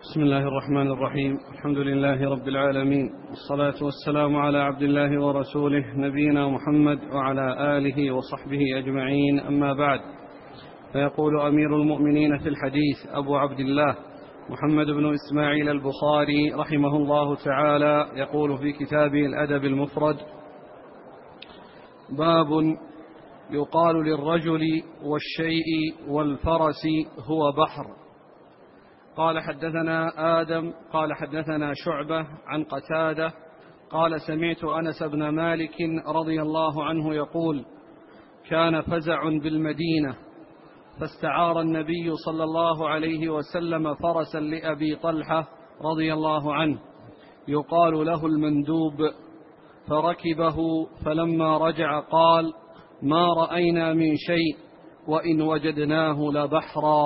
بسم الله الرحمن الرحيم. الحمد لله رب العالمين، والصلاة والسلام على عبد الله ورسوله نبينا محمد وعلى آله وصحبه أجمعين، أما بعد. فيقول أمير المؤمنين في الحديث أبو عبد الله محمد بن إسماعيل البخاري رحمه الله تعالى، يقول في كتابه الأدب المفرد: باب يقال للرجل والشيء والفرس هو بحر. قال حدثنا آدم قال حدثنا شعبة عن قتادة قال سمعت أنس بن مالك رضي الله عنه يقول: كان فزع بالمدينة، فاستعار النبي صلى الله عليه وسلم فرسا لأبي طلحة رضي الله عنه يقال له المندوب، فركبه، فلما رجع قال: ما رأينا من شيء وإن وجدناه لبحرا.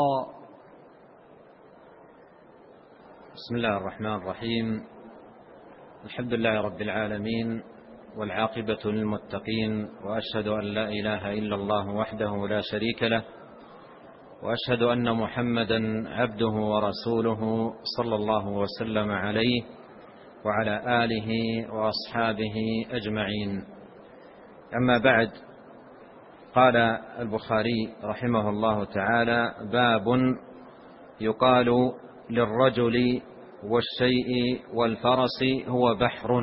بسم الله الرحمن الرحيم. الحمد لله رب العالمين، والعاقبة للمتقين، وأشهد أن لا إله إلا الله وحده لا شريك له، وأشهد أن محمدا عبده ورسوله صلى الله وسلم عليه وعلى آله وأصحابه أجمعين. أما بعد، قال البخاري رحمه الله تعالى: باب يقال للرجل والشيء والفرس هو بحر.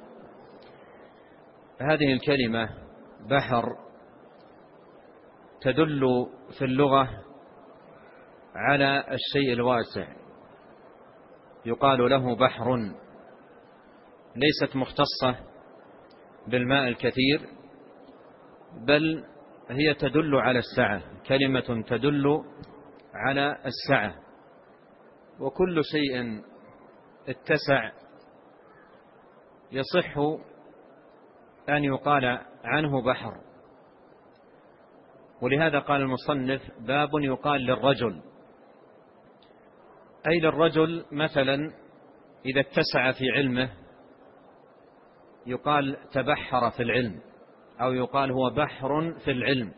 هذه الكلمة بحر تدل في اللغة على الشيء الواسع، يقال له بحر، ليست مختصة بالماء الكثير، بل هي تدل على السعة، كلمة تدل على السعة، وكل شيء اتسع يصح أن يقال عنه بحر. ولهذا قال المصنف: باب يقال للرجل، أي للرجل مثلا إذا اتسع في علمه يقال تبحر في العلم، أو يقال هو بحر في العلم.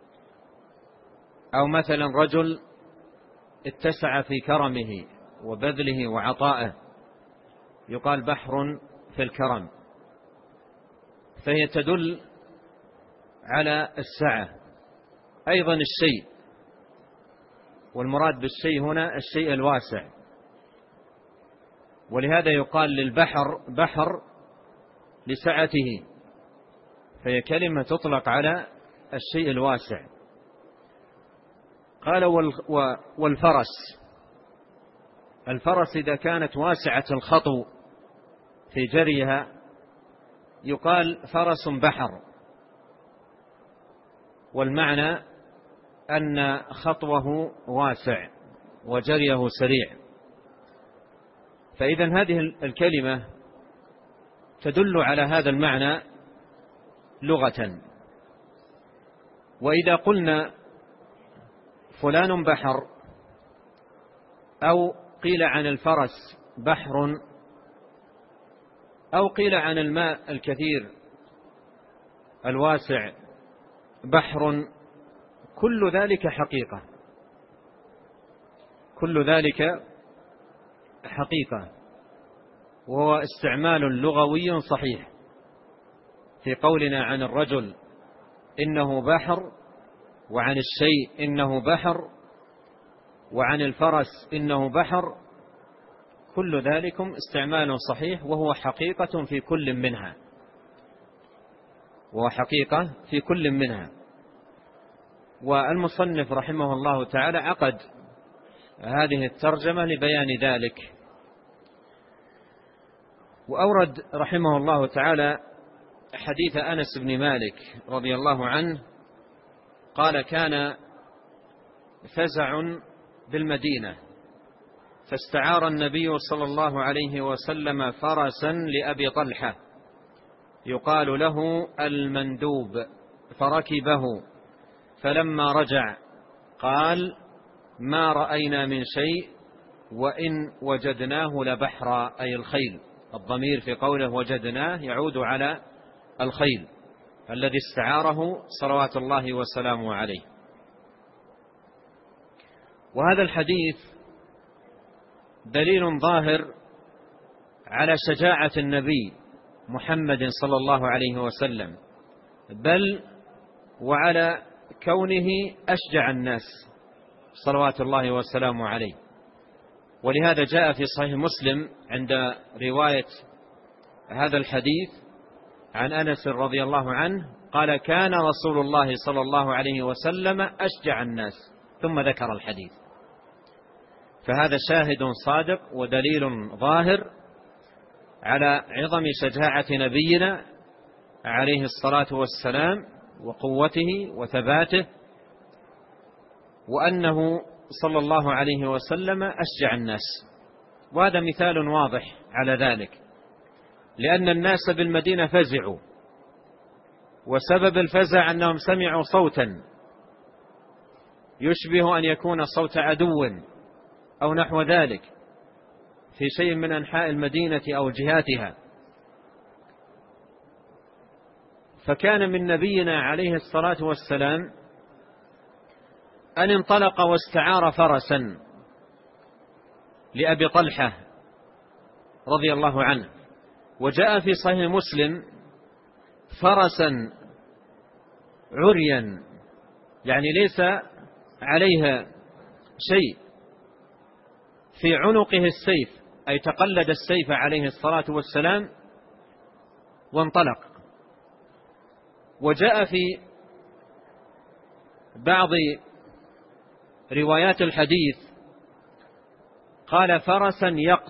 أو مثلا رجل اتسع في كرمه وبذله وعطائه يقال بحر في الكرم. فهي تدل على السعة. أيضا الشيء، والمراد بالشيء هنا الشيء الواسع، ولهذا يقال للبحر بحر لسعته، فهي كلمة تطلق على الشيء الواسع. قال: الفرس إذا كانت واسعة الخطو في جريها يقال فرس بحر، والمعنى أن خطوه واسع وجريه سريع. فإذا هذه الكلمة تدل على هذا المعنى لغة. وإذا قلنا فلان بحر، أو قيل عن الفرس بحر، أو قيل عن الماء الكثير الواسع بحر، كل ذلك حقيقة، كل ذلك حقيقة، وهو استعمال لغوي صحيح في قولنا عن الرجل إنه بحر، وعن الشيء إنه بحر، وعن الفرس إنه بحر، كل ذلك استعمال صحيح، وهو حقيقة في كل منها، وهو حقيقة في كل منها. والمصنف رحمه الله تعالى عقد هذه الترجمة لبيان ذلك. وأورد رحمه الله تعالى حديث أنس بن مالك رضي الله عنه قال: كان فزع بالمدينة، فاستعار النبي صلى الله عليه وسلم فرسا لأبي طلحة يقال له المندوب، فركبه، فلما رجع قال: ما رأينا من شيء وإن وجدناه لبحرا، أي الخيل. الضمير في قوله وجدناه يعود على الخيل الذي استعاره صلوات الله وسلامه عليه. وهذا الحديث دليل ظاهر على شجاعة النبي محمد صلى الله عليه وسلم، بل وعلى كونه أشجع الناس صلوات الله وسلامه عليه. ولهذا جاء في صحيح مسلم عند رواية هذا الحديث عن أنس رضي الله عنه قال: كان رسول الله صلى الله عليه وسلم أشجع الناس، ثم ذكر الحديث. فهذا شاهد صادق ودليل ظاهر على عظم شجاعة نبينا عليه الصلاة والسلام وقوته وثباته، وأنه صلى الله عليه وسلم أشجع الناس. وهذا مثال واضح على ذلك، لأن الناس بالمدينة فزعوا، وسبب الفزع أنهم سمعوا صوتا يشبه أن يكون صوت عدو أو نحو ذلك في شيء من أنحاء المدينة أو جهاتها. فكان من نبينا عليه الصلاة والسلام أن انطلق واستعار فرسا لأبي طلحة رضي الله عنه، وجاء في صحيح مسلم فرسا عريا، يعني ليس عليها شيء، في عنقه السيف، أي تقلد السيف عليه الصلاة والسلام وانطلق. وجاء في بعض روايات الحديث قال: فرسا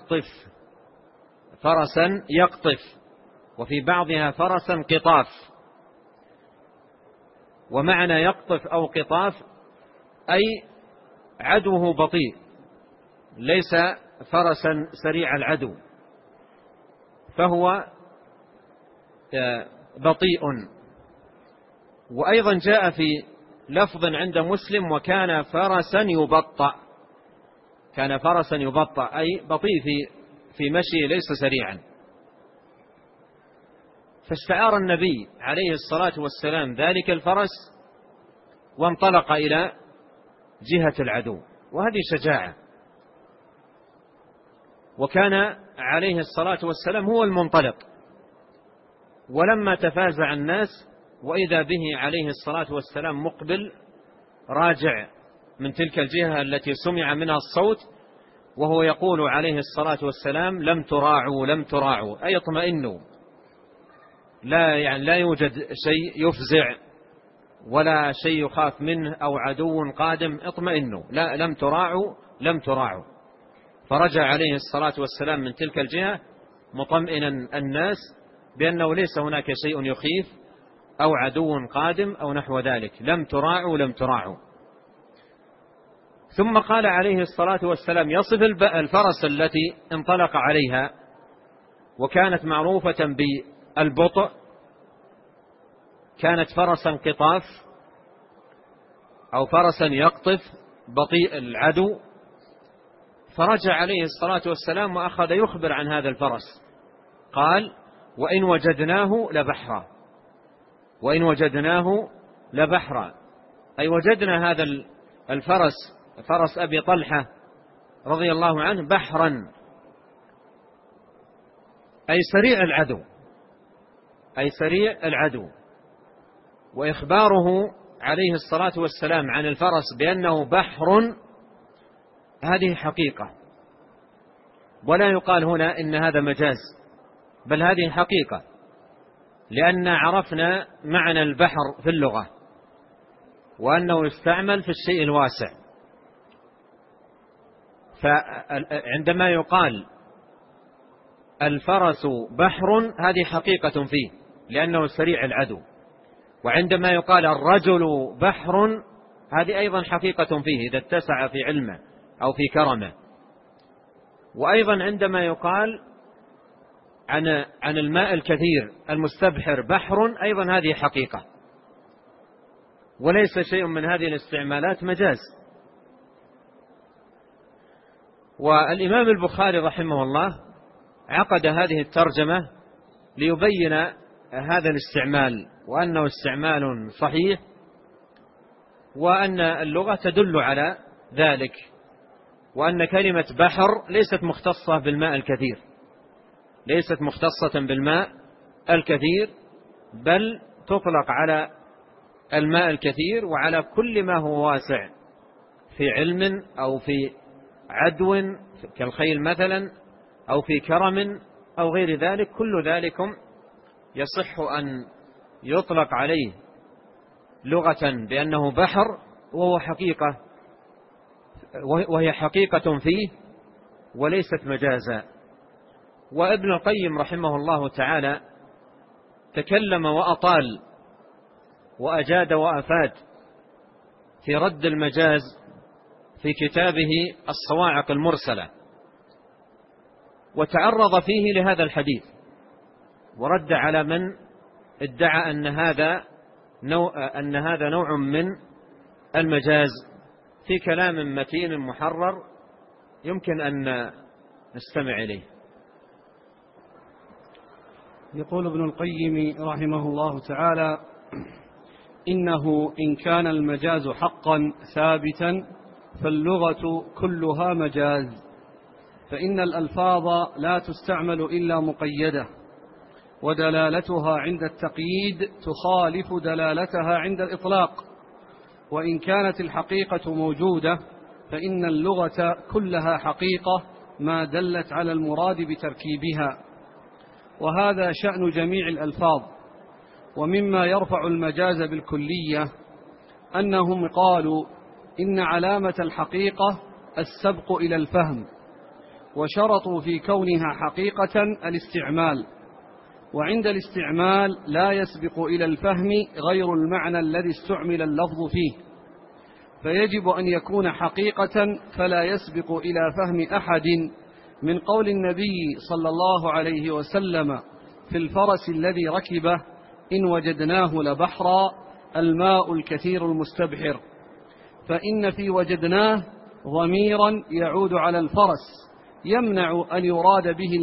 يقطف، وفي بعضها فرسا قطاف. ومعنى يقطف أو قطاف أي عدوه بطيء، ليس فرسا سريع العدو، فهو بطيء. وأيضا جاء في لفظ عند مسلم: وكان فرسا يبطأ، كان فرسا يبطأ أي بطيء في مشي ليس سريعا. فاستعار النبي عليه الصلاة والسلام ذلك الفرس وانطلق إلى جهة العدو، وهذه شجاعة. وكان عليه الصلاة والسلام هو المنطلق، ولما تفازع الناس وإذا به عليه الصلاة والسلام مقبل راجع من تلك الجهة التي سمع منها الصوت، وهو يقول عليه الصلاة والسلام: لم تراعوا، أي اطمئنوا، لا يوجد شيء يفزع ولا شيء يخاف منه أو عدو قادم، اطمئنوا، لا لم تراعوا. فرجع عليه الصلاة والسلام من تلك الجهة مطمئنا الناس بأنه ليس هناك شيء يخيف أو عدو قادم أو نحو ذلك، لم تراعوا. ثم قال عليه الصلاة والسلام يصف الفرس التي انطلق عليها، وكانت معروفة بالبطء، كانت فرسا قطاف أو فرسا يقطف بطيء العدو. فرجع عليه الصلاة والسلام وأخذ يخبر عن هذا الفرس، قال: وإن وجدناه لبحرا، أي وجدنا هذا الفرس، فرس أبي طلحة رضي الله عنه، بحرا، أي سريع العدو. وإخباره عليه الصلاة والسلام عن الفرس بأنه بحر هذه حقيقة، ولا يقال هنا إن هذا مجاز، بل هذه حقيقة، لأن عرفنا معنى البحر في اللغة وأنه يستعمل في الشيء الواسع. فعندما يقال الفرس بحر هذه حقيقة فيه لأنه سريع العدو، وعندما يقال الرجل بحر هذه أيضا حقيقة فيه إذا اتسع في علمه أو في كرمه. وأيضا عندما يقال عن الماء الكثير المستبحر بحر أيضا هذه حقيقة، وليس شيء من هذه الاستعمالات مجاز. والإمام البخاري رحمه الله عقد هذه الترجمة ليبين هذا الاستعمال، وأنه استعمال صحيح، وأن اللغة تدل على ذلك، وأن كلمة بحر ليست مختصة بالماء الكثير، ليست مختصة بالماء الكثير، بل تطلق على الماء الكثير وعلى كل ما هو واسع في علم أو في عدو كالخيل مثلا، أو في كرم أو غير ذلك. كل ذلك يصح أن يطلق عليه لغة بأنه بحر، وهي حقيقة فيه وليست مجازا. وابن القيم رحمه الله تعالى تكلم وأطال وأجاد وأفاد في رد المجاز في كتابه الصواعق المرسلة، وتعرض فيه لهذا الحديث ورد على من ادعى أن هذا نوع من المجاز في كلام متين محرر يمكن أن نستمع إليه. يقول ابن القيم رحمه الله تعالى: إنه إن كان المجاز حقا ثابتا فاللغة كلها مجاز، فإن الألفاظ لا تستعمل إلا مقيدة، ودلالتها عند التقييد تخالف دلالتها عند الإطلاق. وإن كانت الحقيقة موجودة فإن اللغة كلها حقيقة ما دلت على المراد بتركيبها، وهذا شأن جميع الألفاظ. ومما يرفع المجاز بالكلية أنهم قالوا إن علامة الحقيقة السبق إلى الفهم، وشرطوا في كونها حقيقة الاستعمال، وعند الاستعمال لا يسبق إلى الفهم غير المعنى الذي استعمل اللفظ فيه، فيجب أن يكون حقيقة فلا يسبق إلى فهم أحد، من قول النبي صلى الله عليه وسلم في الفرس الذي ركبه: إن وجدناه لبحرا الماء الكثير المستبحر. فإن في وجدناه ضميرا يعود على الفرس يمنع أن يراد به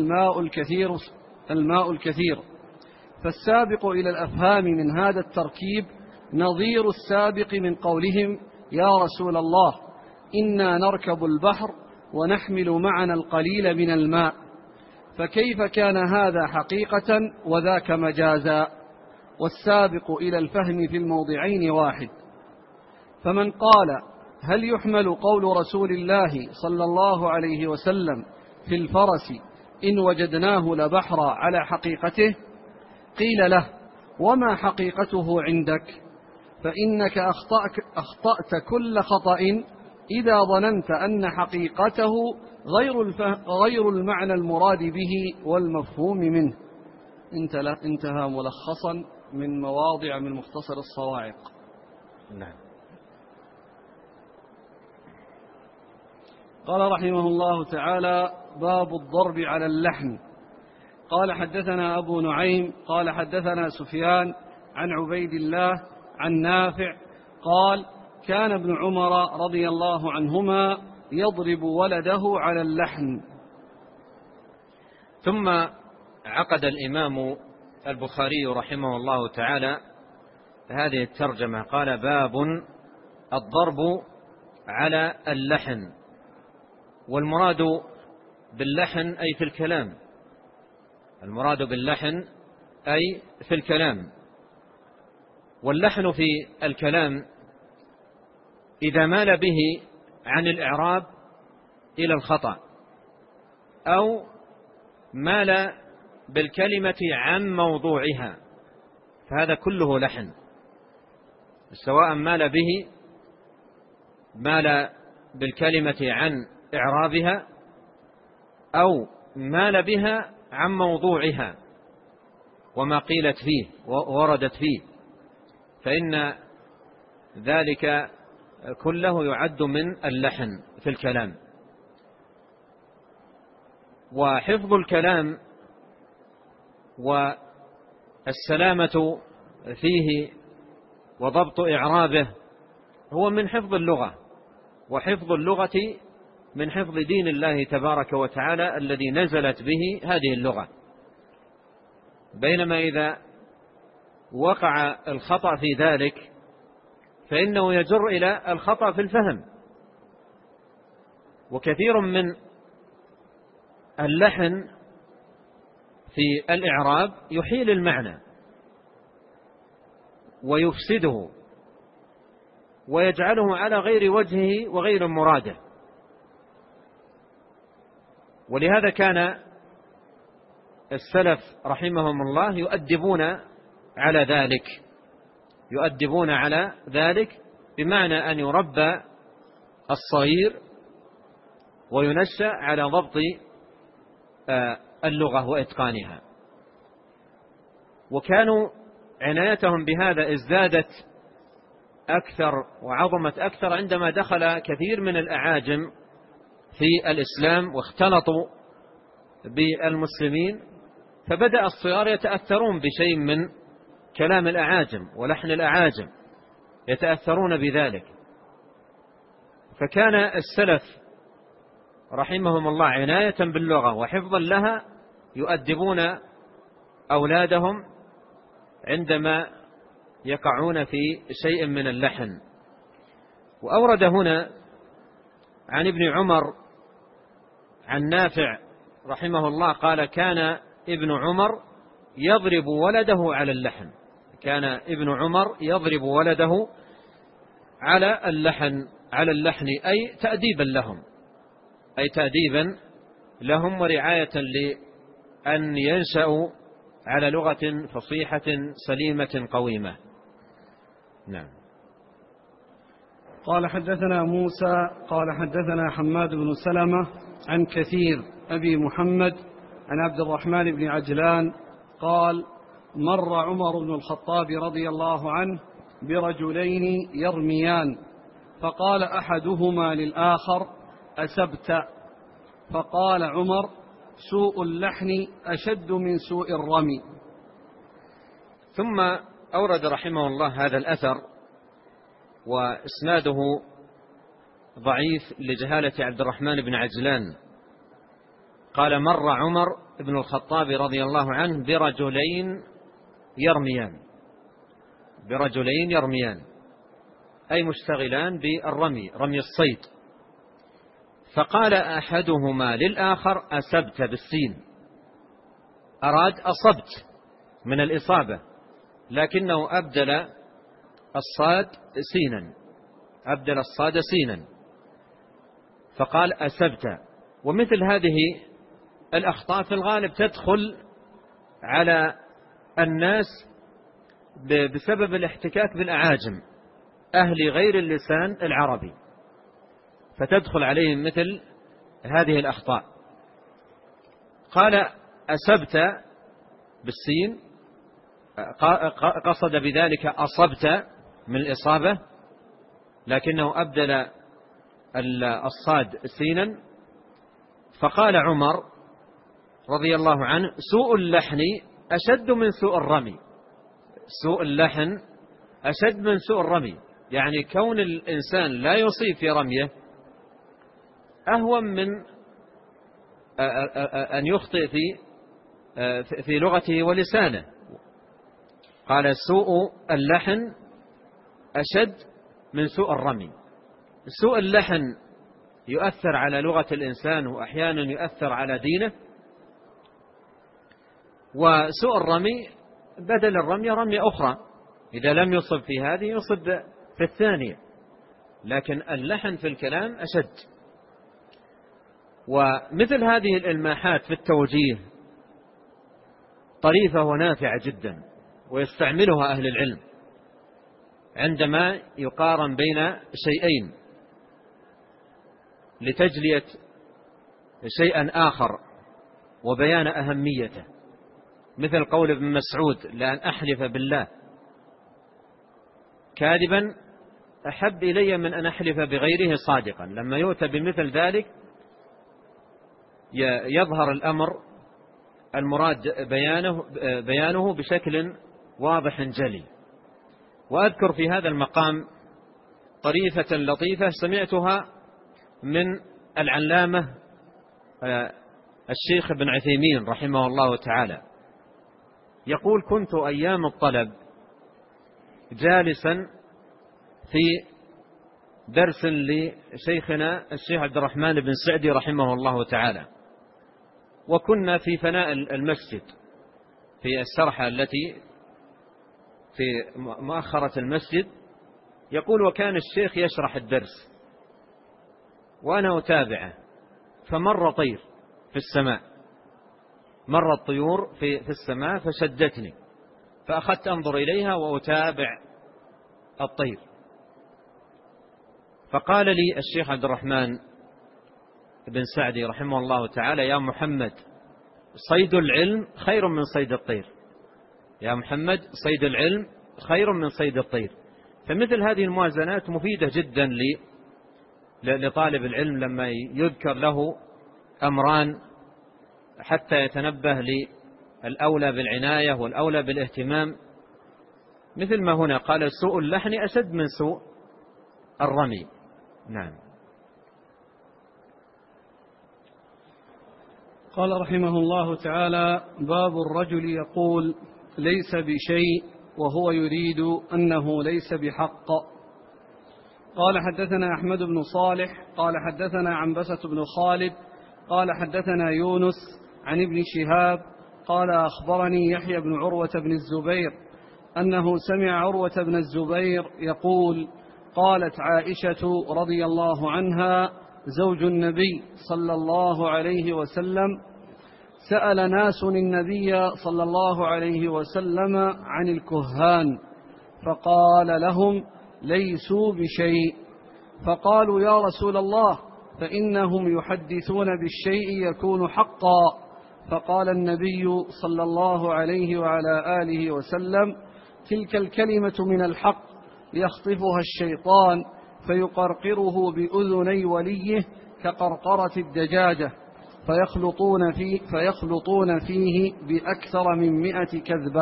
الماء الكثير. فالسابق إلى الأفهام من هذا التركيب نظير السابق من قولهم: يا رسول الله إنا نركب البحر ونحمل معنا القليل من الماء. فكيف كان هذا حقيقة وذاك مجازا؟ والسابق إلى الفهم في الموضعين واحد. فمن قال: هل يحمل قول رسول الله صلى الله عليه وسلم في الفرس إن وجدناه لبحرا على حقيقته؟ قيل له: وما حقيقته عندك؟ فإنك أخطأت كل خطأ إذا ظننت أن حقيقته غير المعنى المراد به والمفهوم منه. انتهى ملخصا من مواضع من مختصر الصواعق. نعم. قال رحمه الله تعالى: باب الضرب على اللحن. قال حدثنا أبو نعيم قال حدثنا سفيان عن عبيد الله عن نافع قال: كان ابن عمر رضي الله عنهما يضرب ولده على اللحن. ثم عقد الإمام البخاري رحمه الله تعالى هذه الترجمة، قال: باب الضرب على اللحن. والمراد باللحن أي في الكلام، المراد باللحن أي في الكلام. واللحن في الكلام إذا مال به عن الإعراب إلى الخطأ، أو مال بالكلمة عن موضوعها، فهذا كله لحن، سواء مال بالكلمة عن إعرابها أو مال بها عن موضوعها وما قيلت فيه ووردت فيه، فإن ذلك كله يعد من اللحن في الكلام. وحفظ الكلام والسلامة فيه وضبط إعرابه هو من حفظ اللغة، وحفظ اللغة من حفظ دين الله تبارك وتعالى الذي نزلت به هذه اللغة. بينما إذا وقع الخطأ في ذلك فإنه يجر إلى الخطأ في الفهم، وكثير من اللحن في الإعراب يحيل المعنى ويفسده ويجعله على غير وجهه وغير مراده. ولهذا كان السلف رحمهم الله يؤدبون على ذلك بمعنى أن يربى الصغير وينشأ على ضبط اللغة وإتقانها. وكانوا عنايتهم بهذا ازدادت أكثر وعظمت أكثر عندما دخل كثير من الأعاجم في الإسلام واختلطوا بالمسلمين، فبدأ الصغار يتأثرون بشيء من كلام الأعاجم ولحن الأعاجم، يتأثرون بذلك. فكان السلف رحمهم الله عناية باللغة وحفظا لها يؤدبون أولادهم عندما يقعون في شيء من اللحن. وأورد هنا عن ابن عمر عن نافع رحمه الله قال: كان ابن عمر يضرب ولده على اللحن. كان ابن عمر يضرب ولده على اللحن أي تأديبا لهم ورعاية لأن ينشأوا على لغة فصيحة سليمة قويمة. نعم. قال حدثنا موسى قال حدثنا حماد بن سلمة عن كثير أبي محمد عن عبد الرحمن بن عجلان قال: مر عمر بن الخطاب رضي الله عنه برجلين يرميان، فقال أحدهما للآخر: أسبت؟ فقال عمر: سوء اللحن أشد من سوء الرمي. ثم أورد رحمه الله هذا الأثر وإسناده ضعيف لجهالة عبد الرحمن بن عجلان. قال: مر عمر بن الخطاب رضي الله عنه برجلين يرميان أي مشتغلان بالرمي، رمي الصيد. فقال أحدهما للآخر: أسبت بالسين، أراد أصبت من الإصابة، لكنه أبدل الصاد سينا، فقال أسبت. ومثل هذه الأخطاء في الغالب تدخل على الناس بسبب الاحتكاك بالأعاجم أهل غير اللسان العربي، فتدخل عليهم مثل هذه الأخطاء. قال أسبت بالسين، قصد بذلك أصبت من الإصابة، لكنه أبدل الصاد سينا. فقال عمر رضي الله عنه: سوء اللحن أشد من سوء الرمي. سوء اللحن أشد من سوء الرمي، يعني كون الإنسان لا يصيب في رميه أهون من أن يخطئ في لغته ولسانه. قال: سوء اللحن أشد من سوء الرمي. سوء اللحن يؤثر على لغة الإنسان وأحيانا يؤثر على دينه، وسوء الرمي بدل الرمي رمي أخرى، إذا لم يصب في هذه يصب في الثانية، لكن اللحن في الكلام أشد. ومثل هذه الإلماحات في التوجيه طريفة ونافعة جدا، ويستعملها أهل العلم عندما يقارن بين شيئين لتجلية شيئا آخر وبيان أهميته، مثل قول ابن مسعود: لأن أحلف بالله كاذبا أحب إلي من أن أحلف بغيره صادقا. لما يؤتى بمثل ذلك يظهر الأمر المراد بيانه بشكل واضح جلي. وأذكر في هذا المقام طريفة لطيفة سمعتها من العلامة الشيخ ابن عثيمين رحمه الله تعالى، يقول: كنت أيام الطلب جالسا في درس لشيخنا الشيخ عبد الرحمن بن سعدي رحمه الله تعالى، وكنا في فناء المسجد في السرحة التي في مؤخرة المسجد. يقول: وكان الشيخ يشرح الدرس وأنا أتابعه، فمر طير في السماء، مرت طيور في السماء فشدتني، فأخذت أنظر إليها وأتابع الطير. فقال لي الشيخ عبد الرحمن بن سعدي رحمه الله تعالى: يا محمد، صيد العلم خير من صيد الطير. يا محمد، صيد العلم خير من صيد الطير. فمثل هذه الموازنات مفيدة جدا لطالب العلم لما يذكر له أمران حتى يتنبه للأولى بالعناية والأولى بالاهتمام، مثل ما هنا قال: سوء اللحن أشد من سوء الرمي. نعم. قال رحمه الله تعالى: باب الرجل يقول ليس بشيء وهو يريد أنه ليس بحق. قال: حدثنا أحمد بن صالح قال حدثنا عنبسة بن خالد قال حدثنا يونس عن ابن شهاب قال: أخبرني يحيى بن عروة بن الزبير أنه سمع عروة بن الزبير يقول: قالت عائشة رضي الله عنها زوج النبي صلى الله عليه وسلم: سأل ناس النبي صلى الله عليه وسلم عن الكهان فقال لهم: ليسوا بشيء. فقالوا: يا رسول الله، فإنهم يحدثون بالشيء يكون حقا. فقال النبي صلى الله عليه وعلى آله وسلم: تلك الكلمة من الحق يخطفها الشيطان فيقرقره بأذني وليه كقرقرة الدجاجة، فيخلطون فيه بأكثر من 100 كذبة.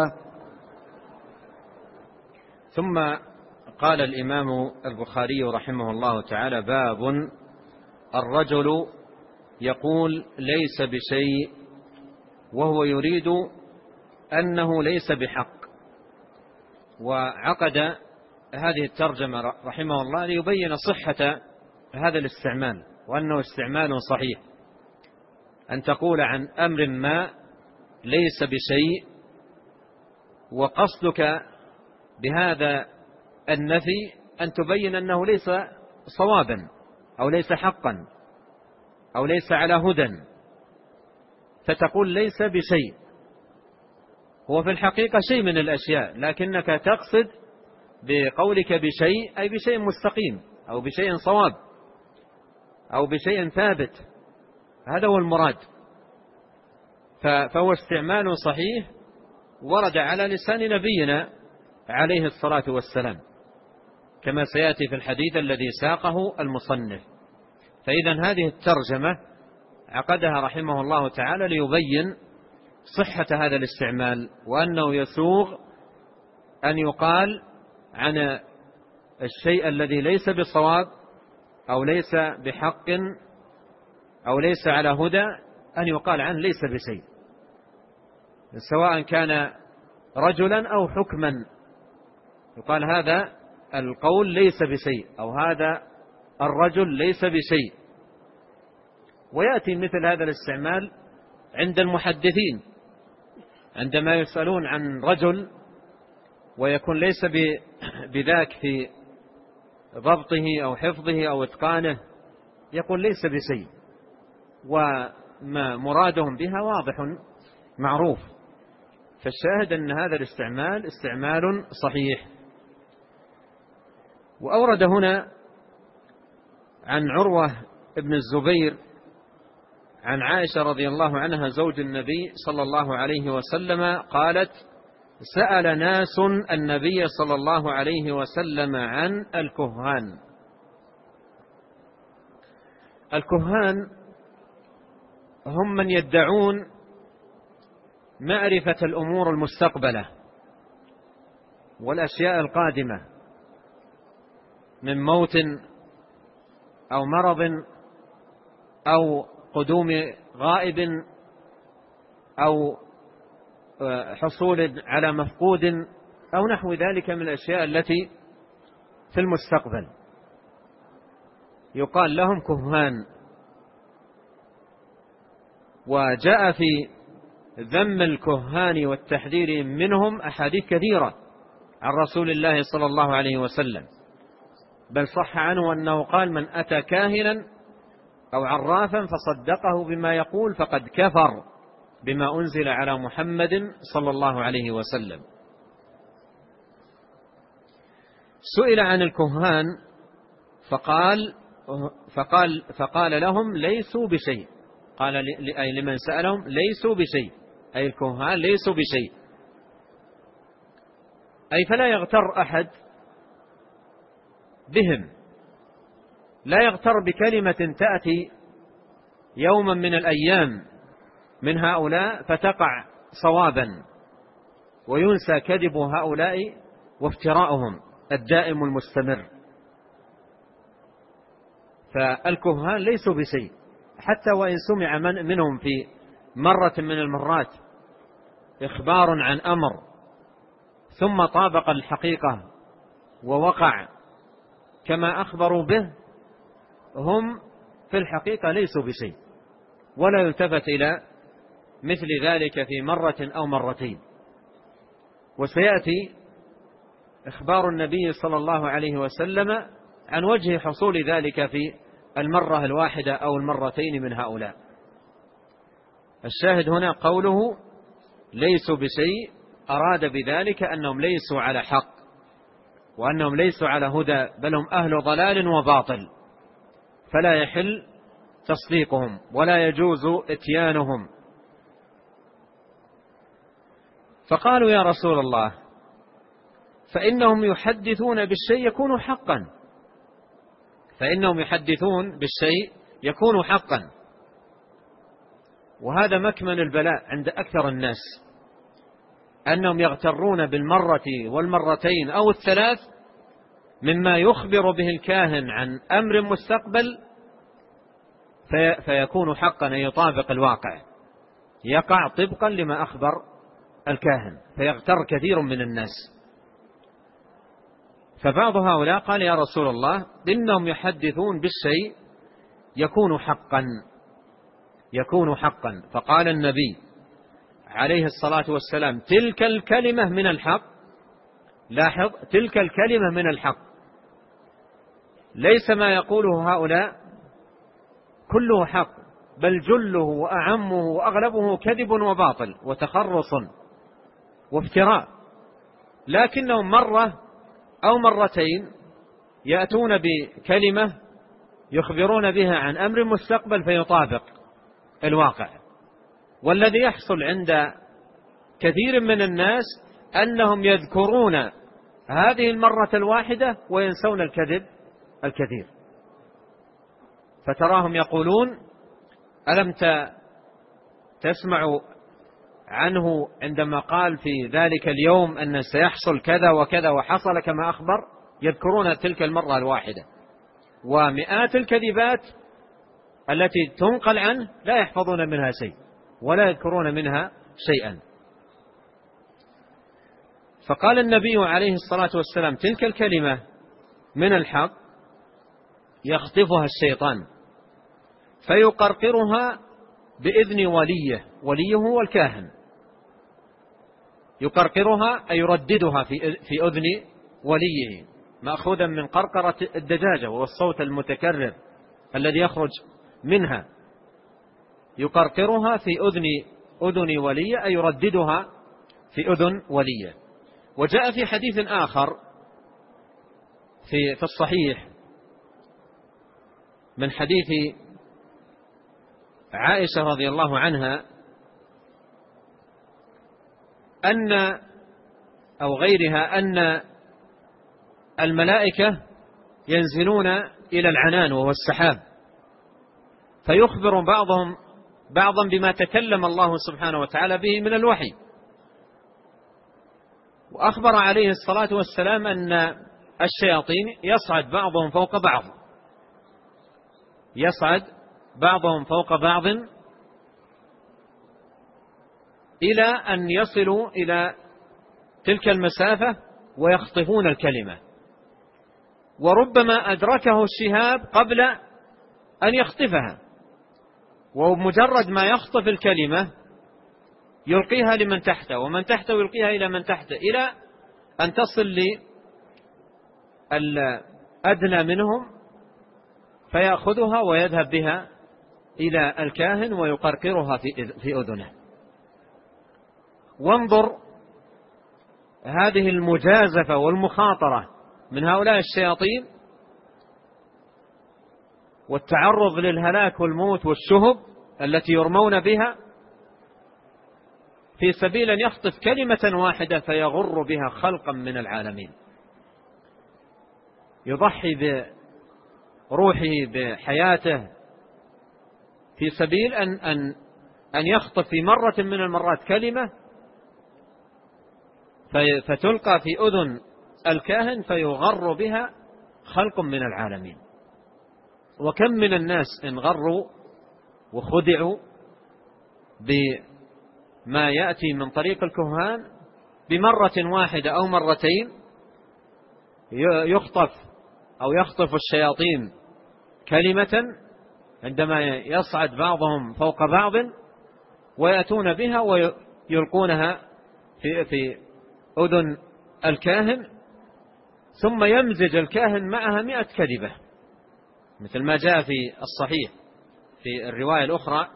ثم قال الإمام البخاري رحمه الله تعالى: باب الرجل يقول ليس بشيء وهو يريد أنه ليس بحق. وعقد هذه الترجمة رحمه الله ليبين صحة هذا الاستعمال، وأنه استعمال صحيح، أن تقول عن أمر ما ليس بشيء وقصدك بهذا النفي أن تبين أنه ليس صوابا أو ليس حقا أو ليس على هدى، فتقول ليس بشيء. هو في الحقيقة شيء من الأشياء، لكنك تقصد بقولك بشيء أي بشيء مستقيم أو بشيء صواب أو بشيء ثابت، هذا هو المراد. فهو استعمال صحيح ورد على لسان نبينا عليه الصلاة والسلام، كما سيأتي في الحديث الذي ساقه المصنف. فإذا هذه الترجمة عقدها رحمه الله تعالى ليبين صحة هذا الاستعمال، وأنه يسوغ أن يقال عن الشيء الذي ليس بصواب أو ليس بحق أو ليس على هدى أن يقال عنه ليس بشيء، سواء كان رجلا أو حكما، يقال هذا القول ليس بشيء أو هذا الرجل ليس بشيء. ويأتي مثل هذا الاستعمال عند المحدثين عندما يسألون عن رجل ويكون ليس بذاك في ضبطه أو حفظه أو إتقانه، يقول ليس بشيء، وما مرادهم بها واضح معروف. فالشاهد أن هذا الاستعمال استعمال صحيح. وأورد هنا عن عروة ابن الزبير عن عائشة رضي الله عنها زوج النبي صلى الله عليه وسلم قالت: سأل ناس النبي صلى الله عليه وسلم عن الكهان. الكهان هم من يدعون معرفة الأمور المستقبلة والأشياء القادمة من موت أو مرض أو قدوم غائب أو حصول على مفقود أو نحو ذلك من الأشياء التي في المستقبل. يقال لهم كهان. وجاء في ذم الكهان والتحذير منهم أحاديث كثيرة عن رسول الله صلى الله عليه وسلم، بل صح عنه أنه قال: من أتى كاهنا أو عرافا فصدقه بما يقول فقد كفر بما أنزل على محمد صلى الله عليه وسلم. سئل عن الكهان فقال لهم: ليسوا بشيء. قال أي لمن سألهم: ليسوا بشيء، أي الكهان ليسوا بشيء، أي فلا يغتر أحد بهم، لا يغتر بكلمة تأتي يوما من الأيام من هؤلاء فتقع صوابا، وينسى كذب هؤلاء وافتراؤهم الدائم المستمر. فالكهان ليسوا بشيء، حتى وإن سمع منهم في مرة من المرات إخبار عن أمر ثم طابق الحقيقة ووقع كما أخبروا به، هم في الحقيقة ليسوا بشيء، ولا يلتفت إلى مثل ذلك في مرة أو مرتين. وسيأتي إخبار النبي صلى الله عليه وسلم عن وجه حصول ذلك في المرة الواحدة أو المرتين من هؤلاء. الشاهد هنا قوله ليسوا بشيء، أراد بذلك أنهم ليسوا على حق، وأنهم ليسوا على هدى، بل هم أهل ضلال وباطل، فلا يحل تصديقهم ولا يجوز اتيانهم. فقالوا: يا رسول الله، فإنهم يحدثون بالشيء يكون حقا، فإنهم يحدثون بالشيء يكون حقا. وهذا مكمن البلاء عند أكثر الناس، أنهم يغترون بالمرة والمرتين أو الثلاث مما يخبر به الكاهن عن أمر مستقبل، فيكون حقا، أن يطابق الواقع، يقع طبقا لما أخبر الكاهن، فيغتر كثير من الناس. فبعض هؤلاء قال: يا رسول الله، إنهم يحدثون بالشيء يكون حقا، يكون حقا. فقال النبي عليه الصلاة والسلام: تلك الكلمة من الحق. لاحظ: تلك الكلمة من الحق، ليس ما يقوله هؤلاء كله حق، بل جله وأعمه وأغلبه كذب وباطل وتخرص وافتراء، لكنهم مرة أو مرتين يأتون بكلمة يخبرون بها عن أمر مستقبل فيطابق الواقع. والذي يحصل عند كثير من الناس أنهم يذكرون هذه المرة الواحدة وينسون الكذب الكثير، فتراهم يقولون: ألم تسمع عنه عندما قال في ذلك اليوم أن سيحصل كذا وكذا وحصل كما أخبر؟ يذكرون تلك المرة الواحدة، ومئات الكذبات التي تنقل عنه لا يحفظون منها شيء ولا يذكرون منها شيئا. فقال النبي عليه الصلاة والسلام: تلك الكلمة من الحق يخطفها الشيطان فيقرقرها بإذن وليه هو الكاهن. يقرقرها أي يرددها في أذن وليه، مأخوذا من قرقرة الدجاجة، وهو الصوت المتكرر الذي يخرج منها. يقرقرها في أذن وليه، أي يرددها في أذن وليه. وجاء في حديث آخر في الصحيح من حديث عائشة رضي الله عنها أو غيرها أن الملائكة ينزلون إلى العنان وهو السحاب، فيخبر بعضهم بعضا بما تكلم الله سبحانه وتعالى به من الوحي. وأخبر عليه الصلاة والسلام أن الشياطين يصعد بعضهم فوق بعض، يصعد بعضهم فوق بعض إلى أن يصلوا إلى تلك المسافة ويخطفون الكلمة، وربما أدركه الشهاب قبل أن يخطفها، ومجرد ما يخطف الكلمة يلقيها لمن تحته، ومن تحته يلقيها إلى من تحته، إلى أن تصل للأدنى منهم فيأخذها ويذهب بها إلى الكاهن ويقرقرها في أذنه. وانظر هذه المجازفة والمخاطرة من هؤلاء الشياطين، والتعرض للهلاك والموت والشهب التي يرمون بها في سبيل أن يخطف كلمة واحدة فيغر بها خلقا من العالمين، يضحي بروحه بحياته في سبيل أن يخطف في مرة من المرات كلمة فتلقى في أذن الكاهن فيغر بها خلق من العالمين. وكم من الناس انغروا وخدعوا بما يأتي من طريق الكهان بمرة واحدة أو مرتين، يخطف أو يخطف الشياطين كلمة عندما يصعد بعضهم فوق بعض، ويأتون بها ويلقونها في أذن الكاهن، ثم يمزج الكاهن معها 100 كذبة، مثل ما جاء في الصحيح في الرواية الأخرى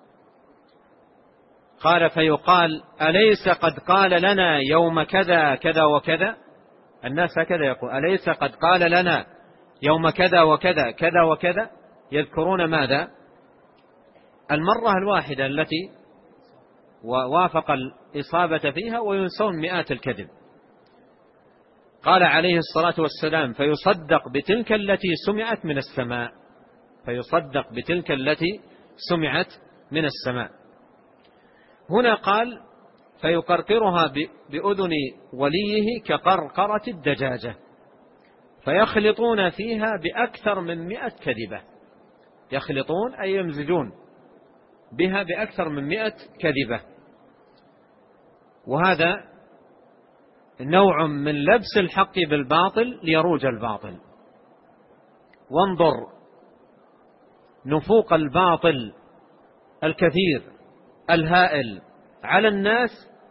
قال: فيقال: أليس قد قال لنا يوم كذا كذا وكذا؟ الناس هكذا يقول: أليس قد قال لنا يوم كذا وكذا كذا وكذا؟ يذكرون ماذا؟ المرة الواحدة التي ووافق الإصابة فيها، وينسون 100 الكذب. قال عليه الصلاة والسلام: فيصدق بتلك التي سمعت من السماء، فيصدق بتلك التي سمعت من السماء. هنا قال: فيقرقرها بأذن وليه كقرقرة الدجاجة، فيخلطون فيها بأكثر من 100 كذبة. يخلطون أي يمزجون بها بأكثر من 100 كذبة. وهذا نوع من لبس الحق بالباطل ليروج الباطل. وانظر نفوق الباطل الكثير الهائل على الناس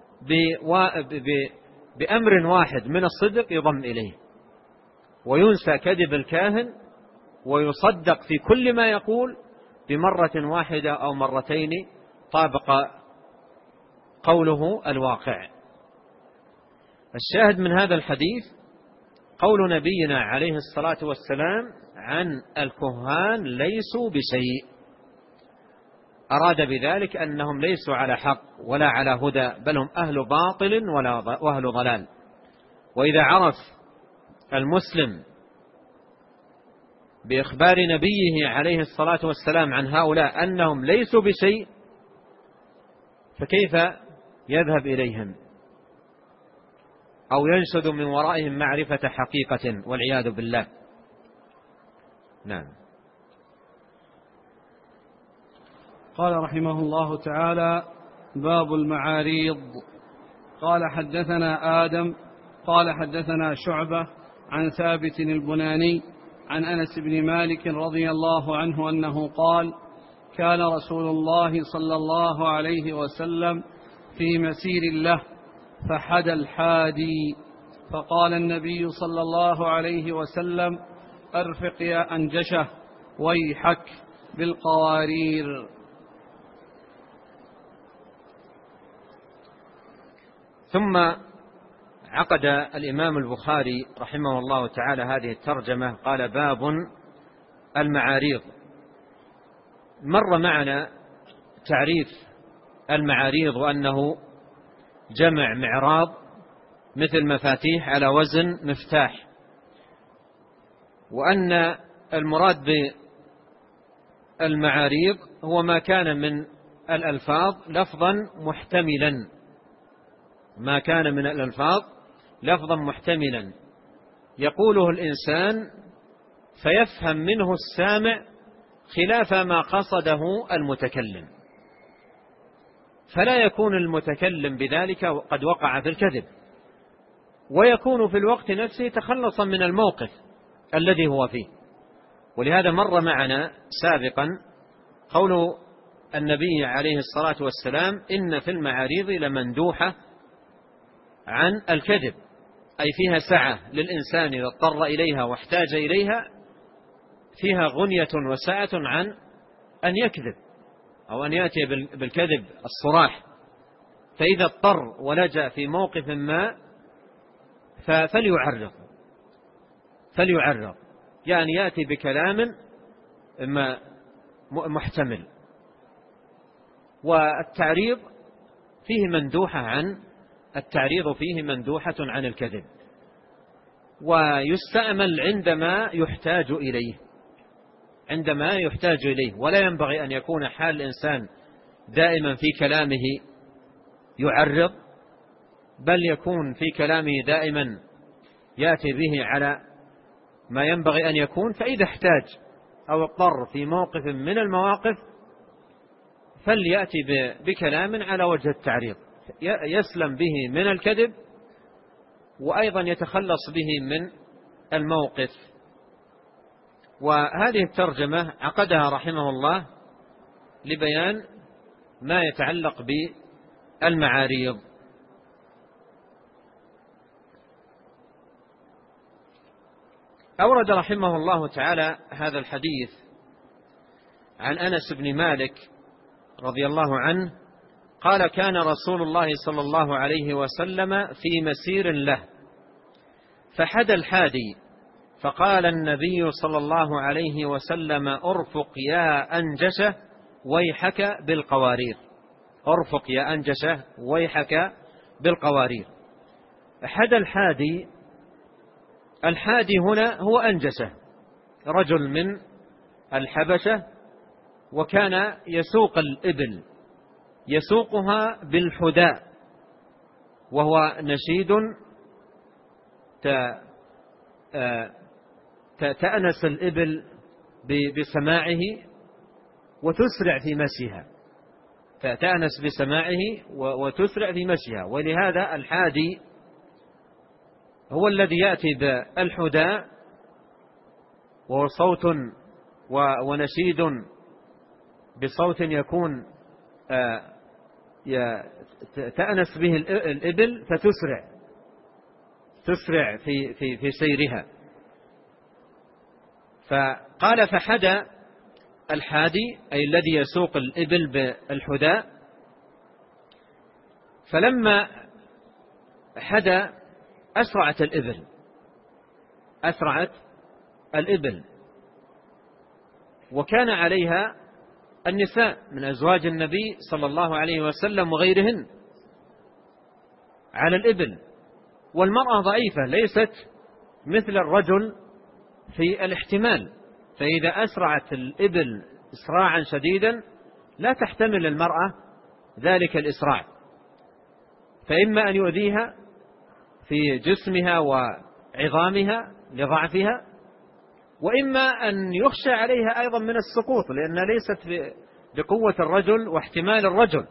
بأمر واحد من الصدق يضم إليه، وينسى كذب الكاهن ويصدق في كل ما يقول بمرة واحدة أو مرتين طابق قوله الواقع. الشاهد من هذا الحديث قول نبينا عليه الصلاة والسلام عن الكهان: ليسوا بشيء. أراد بذلك أنهم ليسوا على حق ولا على هدى، بل هم أهل باطل وأهل ضلال. وإذا عرف المسلم بإخبار نبيه عليه الصلاة والسلام عن هؤلاء أنهم ليسوا بشيء، فكيف يذهب إليهم أو ينشد من ورائهم معرفة حقيقة والعياذ بالله. نعم. قال رحمه الله تعالى: باب المعاريض. قال حدثنا آدم قال حدثنا شعبة عن ثابت البناني عن أنس بن مالك رضي الله عنه أنه قال: كان رسول الله صلى الله عليه وسلم في مسير له فحدى الحادي، فقال النبي صلى الله عليه وسلم: أرفق يا أنجشه ويحك بالقوارير. ثم عقد الإمام البخاري رحمه الله تعالى هذه الترجمة، قال: باب المعاريض. مر معنا تعريف المعاريض، وأنه جمع معراض مثل مفاتيح على وزن مفتاح، وأن المراد بالمعاريض هو ما كان من الألفاظ لفظا محتملا، ما كان من الألفاظ لفظا محتملا يقوله الإنسان فيفهم منه السامع خلاف ما قصده المتكلم، فلا يكون المتكلم بذلك قد وقع في الكذب، ويكون في الوقت نفسه تخلصا من الموقف الذي هو فيه. ولهذا مر معنا سابقا قول النبي عليه الصلاة والسلام: إن في المعاريض لمندوحة عن الكذب، أي فيها سعة للإنسان إذا اضطر إليها واحتاج إليها، فيها غنية وسعة عن أن يكذب أو أن يأتي بالكذب الصراح. فإذا اضطر ولجأ في موقف ما فليعرض، يعني يأتي بكلام محتمل. والتعريض فيه مندوحة عن الكذب، ويستعمل عندما يحتاج إليه، ولا ينبغي أن يكون حال الإنسان دائما في كلامه يعرض، بل يكون في كلامه دائما يأتي به على ما ينبغي أن يكون. فإذا احتاج أو اضطر في موقف من المواقف فليأتي بكلام على وجه التعريض يسلم به من الكذب، وأيضا يتخلص به من الموقف. وهذه الترجمة عقدها رحمه الله لبيان ما يتعلق بالمعاريض. أورد رحمه الله تعالى هذا الحديث عن أنس بن مالك رضي الله عنه قال: كان رسول الله صلى الله عليه وسلم في مسير له، فحدى الحادي، فقال النبي صلى الله عليه وسلم: أرفق يا أنجشة ويحك بالقوارير. أرفق يا أنجشة ويحك بالقوارير. حدى الحادي هنا هو أنجشة، رجل من الحبشة، وكان يسوق الإبل، يسوقها بالحداء، وهو نشيد تأنس الإبل بسماعه وتسرع في مشيها، تأنس بسماعه وتسرع في مشيها. ولهذا الحادي هو الذي يأتي بالحداء، وهو صوت ونشيد بصوت يكون تأنس به الإبل فتسرع في سيرها. فقال: فحدى الحادي، أي الذي يسوق الإبل بالحداء. فلما حدى أسرعت الإبل، وكان عليها النساء من أزواج النبي صلى الله عليه وسلم وغيرهن على الإبل، والمرأة ضعيفة ليست مثل الرجل في الاحتمال، فإذا أسرعت الإبل إسراعا شديدا لا تحتمل المرأة ذلك الإسراع، فإما أن يؤذيها في جسمها وعظامها لضعفها، وإما أن يخشى عليها أيضا من السقوط، لأنها ليست بقوة الرجل واحتمال الرجل.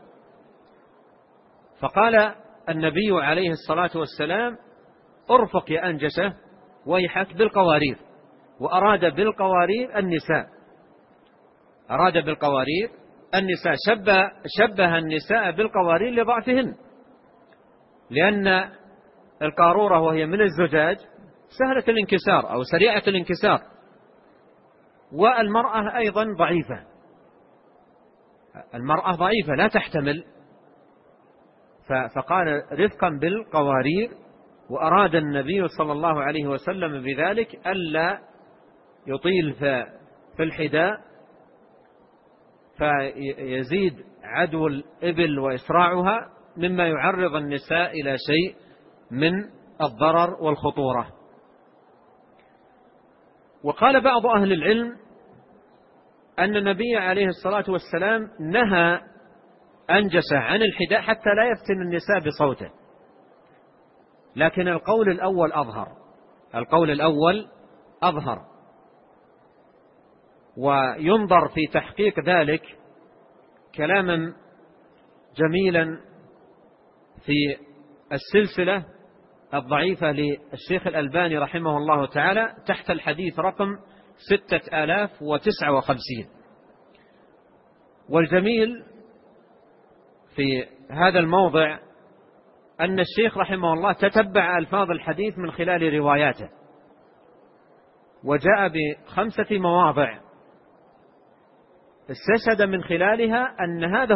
فقال النبي عليه الصلاة والسلام: أرفق يا أنجشة ويحك بالقوارير. وأراد بالقوارير النساء، شبه النساء بالقوارير لضعفهن، لأن القارورة وهي من الزجاج سهلة الانكسار أو سريعة الانكسار، والمرأة أيضا ضعيفة، لا تحتمل. فقال: رفقا بالقوارير. وأراد النبي صلى الله عليه وسلم بذلك ألا يطيل في الحداء فيزيد عدو الإبل وإسراعها، مما يعرض النساء إلى شيء من الضرر والخطورة. وقال بعض أهل العلم أن النبي عليه الصلاة والسلام نهى أنجشة عن الحداء حتى لا يفتن النساء بصوته، لكن القول الأول أظهر، وينظر في تحقيق ذلك كلاما جميلا في السلسلة الضعيفة للشيخ الألباني رحمه الله تعالى تحت الحديث رقم 6059. والجميل في هذا الموضع أن الشيخ رحمه الله تتبع ألفاظ الحديث من خلال رواياته، وجاء ب5 مواضع استشهد من خلالها أن هذا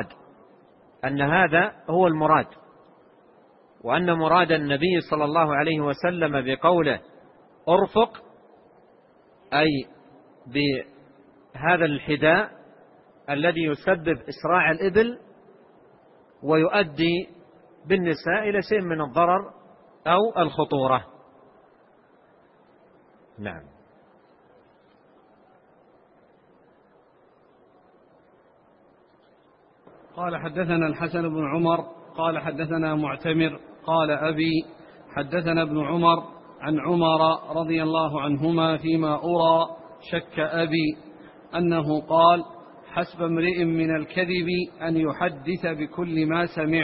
هو المراد، وأن مراد النبي صلى الله عليه وسلم بقوله أرفق أي بهذا الحذاء الذي يسبب إسراع الإبل ويؤدي بالنساء إلى شيء من الضرر أو الخطورة. نعم. قال حدثنا الحسن بن عمر قال حدثنا معتمر قال أبي حدثنا ابن عمر عن عمر رضي الله عنهما فيما أرى شك أبي أنه قال حسب امرئ من الكذب أن يحدث بكل ما سمع.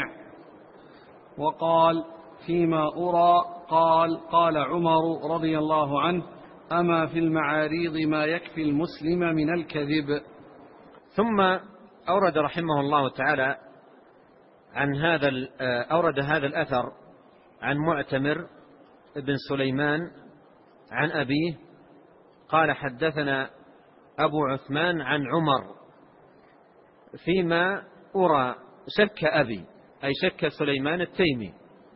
وقال فيما أرى قال عمر رضي الله عنه أما في المعاريض ما يكفي المسلم من الكذب. ثم أورد رحمه الله تعالى أورد هذا الأثر عن معتمر بن سليمان عن أبيه قال حدثنا أبو عثمان عن عمر فيما أرى شك أبي أي شك سليمان التيمي،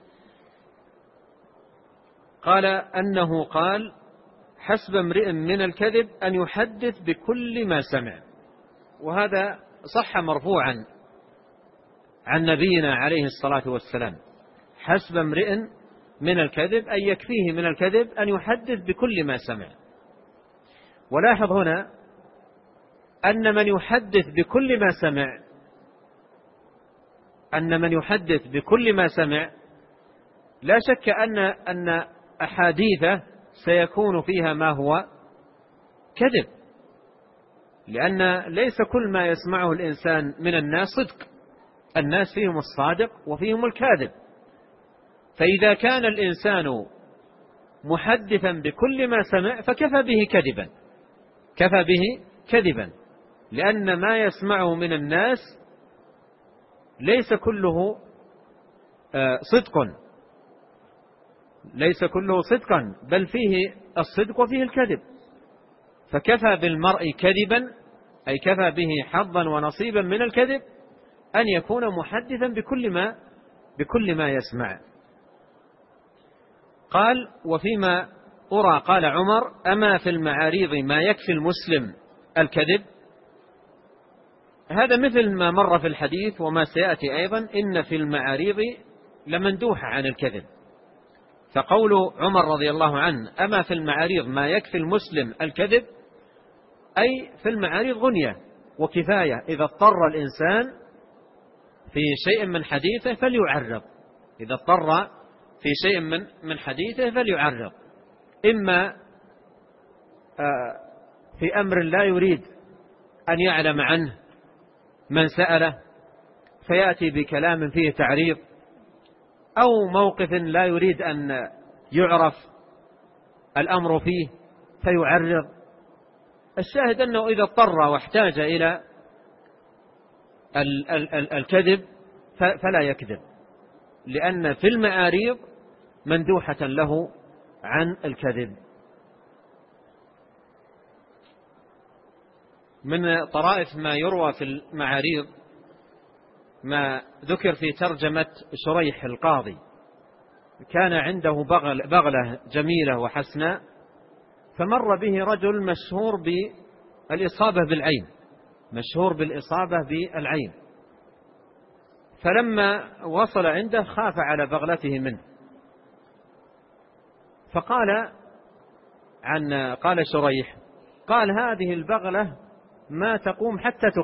قال أنه قال حسب امرئ من الكذب أن يحدث بكل ما سمع. وهذا صح مرفوعا عن نبينا عليه الصلاة والسلام، حسب امرئ من الكذب أي يكفيه من الكذب أن يحدث بكل ما سمع. ولاحظ هنا أن من يحدث بكل ما سمع لا شك أن أحاديثه سيكون فيها ما هو كذب، لأن ليس كل ما يسمعه الإنسان من الناس صدق، الناس فيهم الصادق وفيهم الكاذب. فإذا كان الإنسان محدثا بكل ما سمع فكفى به كذبا، لأن ما يسمعه من الناس ليس كله صدقا بل فيه الصدق وفيه الكذب. فكفى بالمرء كذبا أي كفى به حظا ونصيبا من الكذب أن يكون محدثا بكل ما يسمع. قال وفيما أرى قال عمر أما في المعاريض ما يكفي المسلم الكذب. هذا مثل ما مر في الحديث وما سيأتي أيضا، إن في المعاريض لمندوحة عن الكذب. فقول عمر رضي الله عنه أما في المعاريض ما يكفي المسلم الكذب أي في المعاريض غنية وكفاية، إذا اضطر الإنسان في شيء من حديثه فليعرض، إما في أمر لا يريد أن يعلم عنه من سأله فيأتي بكلام فيه تعريض، أو موقف لا يريد أن يعرف الأمر فيه فيعرض. الشاهد أنه إذا اضطر واحتاج إلى الكذب فلا يكذب، لأن في المعاريض مندوحة له عن الكذب. من طرائف ما يروى في المعاريض ما ذكر في ترجمة شريح القاضي، كان عنده بغلة جميلة وحسناء، فمر به رجل مشهور بالإصابة بالعين، فلما وصل عنده خاف على بغلته منه، فقال قال شريح قال هذه البغلة ما تقوم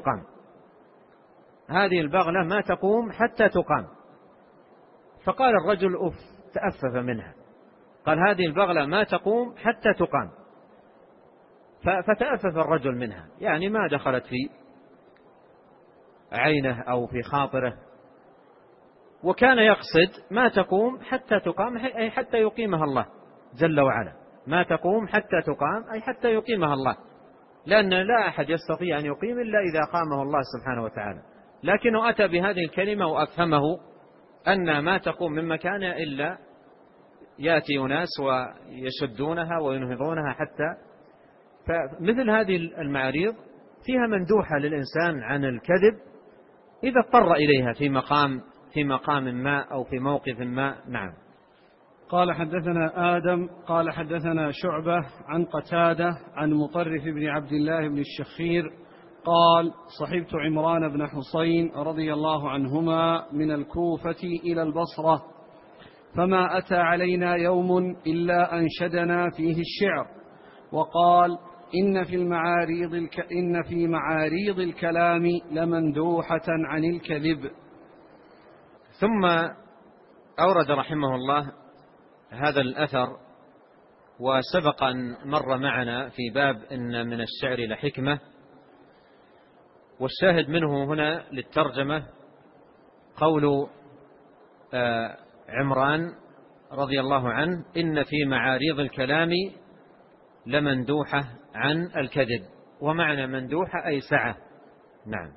حتى تقام. فقال الرجل أف، تأفف منها، قال هذه البغلة ما تقوم حتى تقام. فتأفف الرجل منها، يعني ما دخلت في عينه أو في خاطره، وكان يقصد ما تقوم حتى تقام أي حتى يقيمها الله جل وعلا. ما تقوم حتى تقام، أي حتى يقيمها الله، لأن لا أحد يستطيع أن يقيم إلا إذا قامه الله سبحانه وتعالى. لكنه أتى بهذه الكلمة وأفهمه أن ما تقوم من مكانها إلا يأتي أناس ويشدونها وينهضونها حتى. فمثل هذه المعاريض فيها مندوحة للإنسان عن الكذب إذا اضطر إليها في مقام ما أو في موقف ما. نعم. قال حدثنا آدم قال حدثنا شعبة عن قتادة عن مطرف بن عبد الله بن الشخير قال صحبت عمران بن حسين رضي الله عنهما من الكوفة إلى البصرة، فما أتى علينا يوم إلا أنشدنا فيه الشعر، وقال إن في معاريض الكلام لمندوحة عن الكذب. ثم أورد رحمه الله هذا الأثر، وسبق أن مر معنا في باب إن من الشعر لحكمة، والشاهد منه هنا للترجمة قول عمران رضي الله عنه إن في معاريض الكلام لمندوحة عن الكذب، ومعنى مندوحة أي سعة. نعم.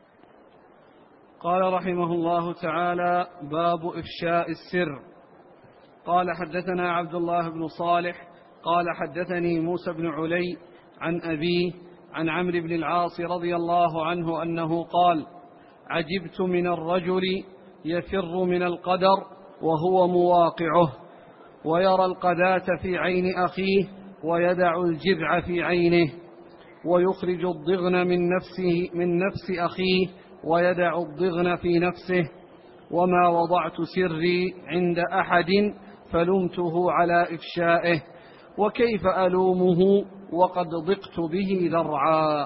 قال رحمه الله تعالى باب إفشاء السر. قال حدثنا عبد الله بن صالح قال حدثني موسى بن علي عن أبيه عن عمرو بن العاص رضي الله عنه أنه قال عجبت من الرجل يفر من القدر وهو مواقعه، ويرى القذاة في عين أخيه ويدع الجبع في عينه، ويخرج الضغن من نفس أخيه ويدع الضغن في نفسه، وما وضعت سري عند أحد فلمته على إفشائه، وكيف ألومه وقد ضقت به ذرعا.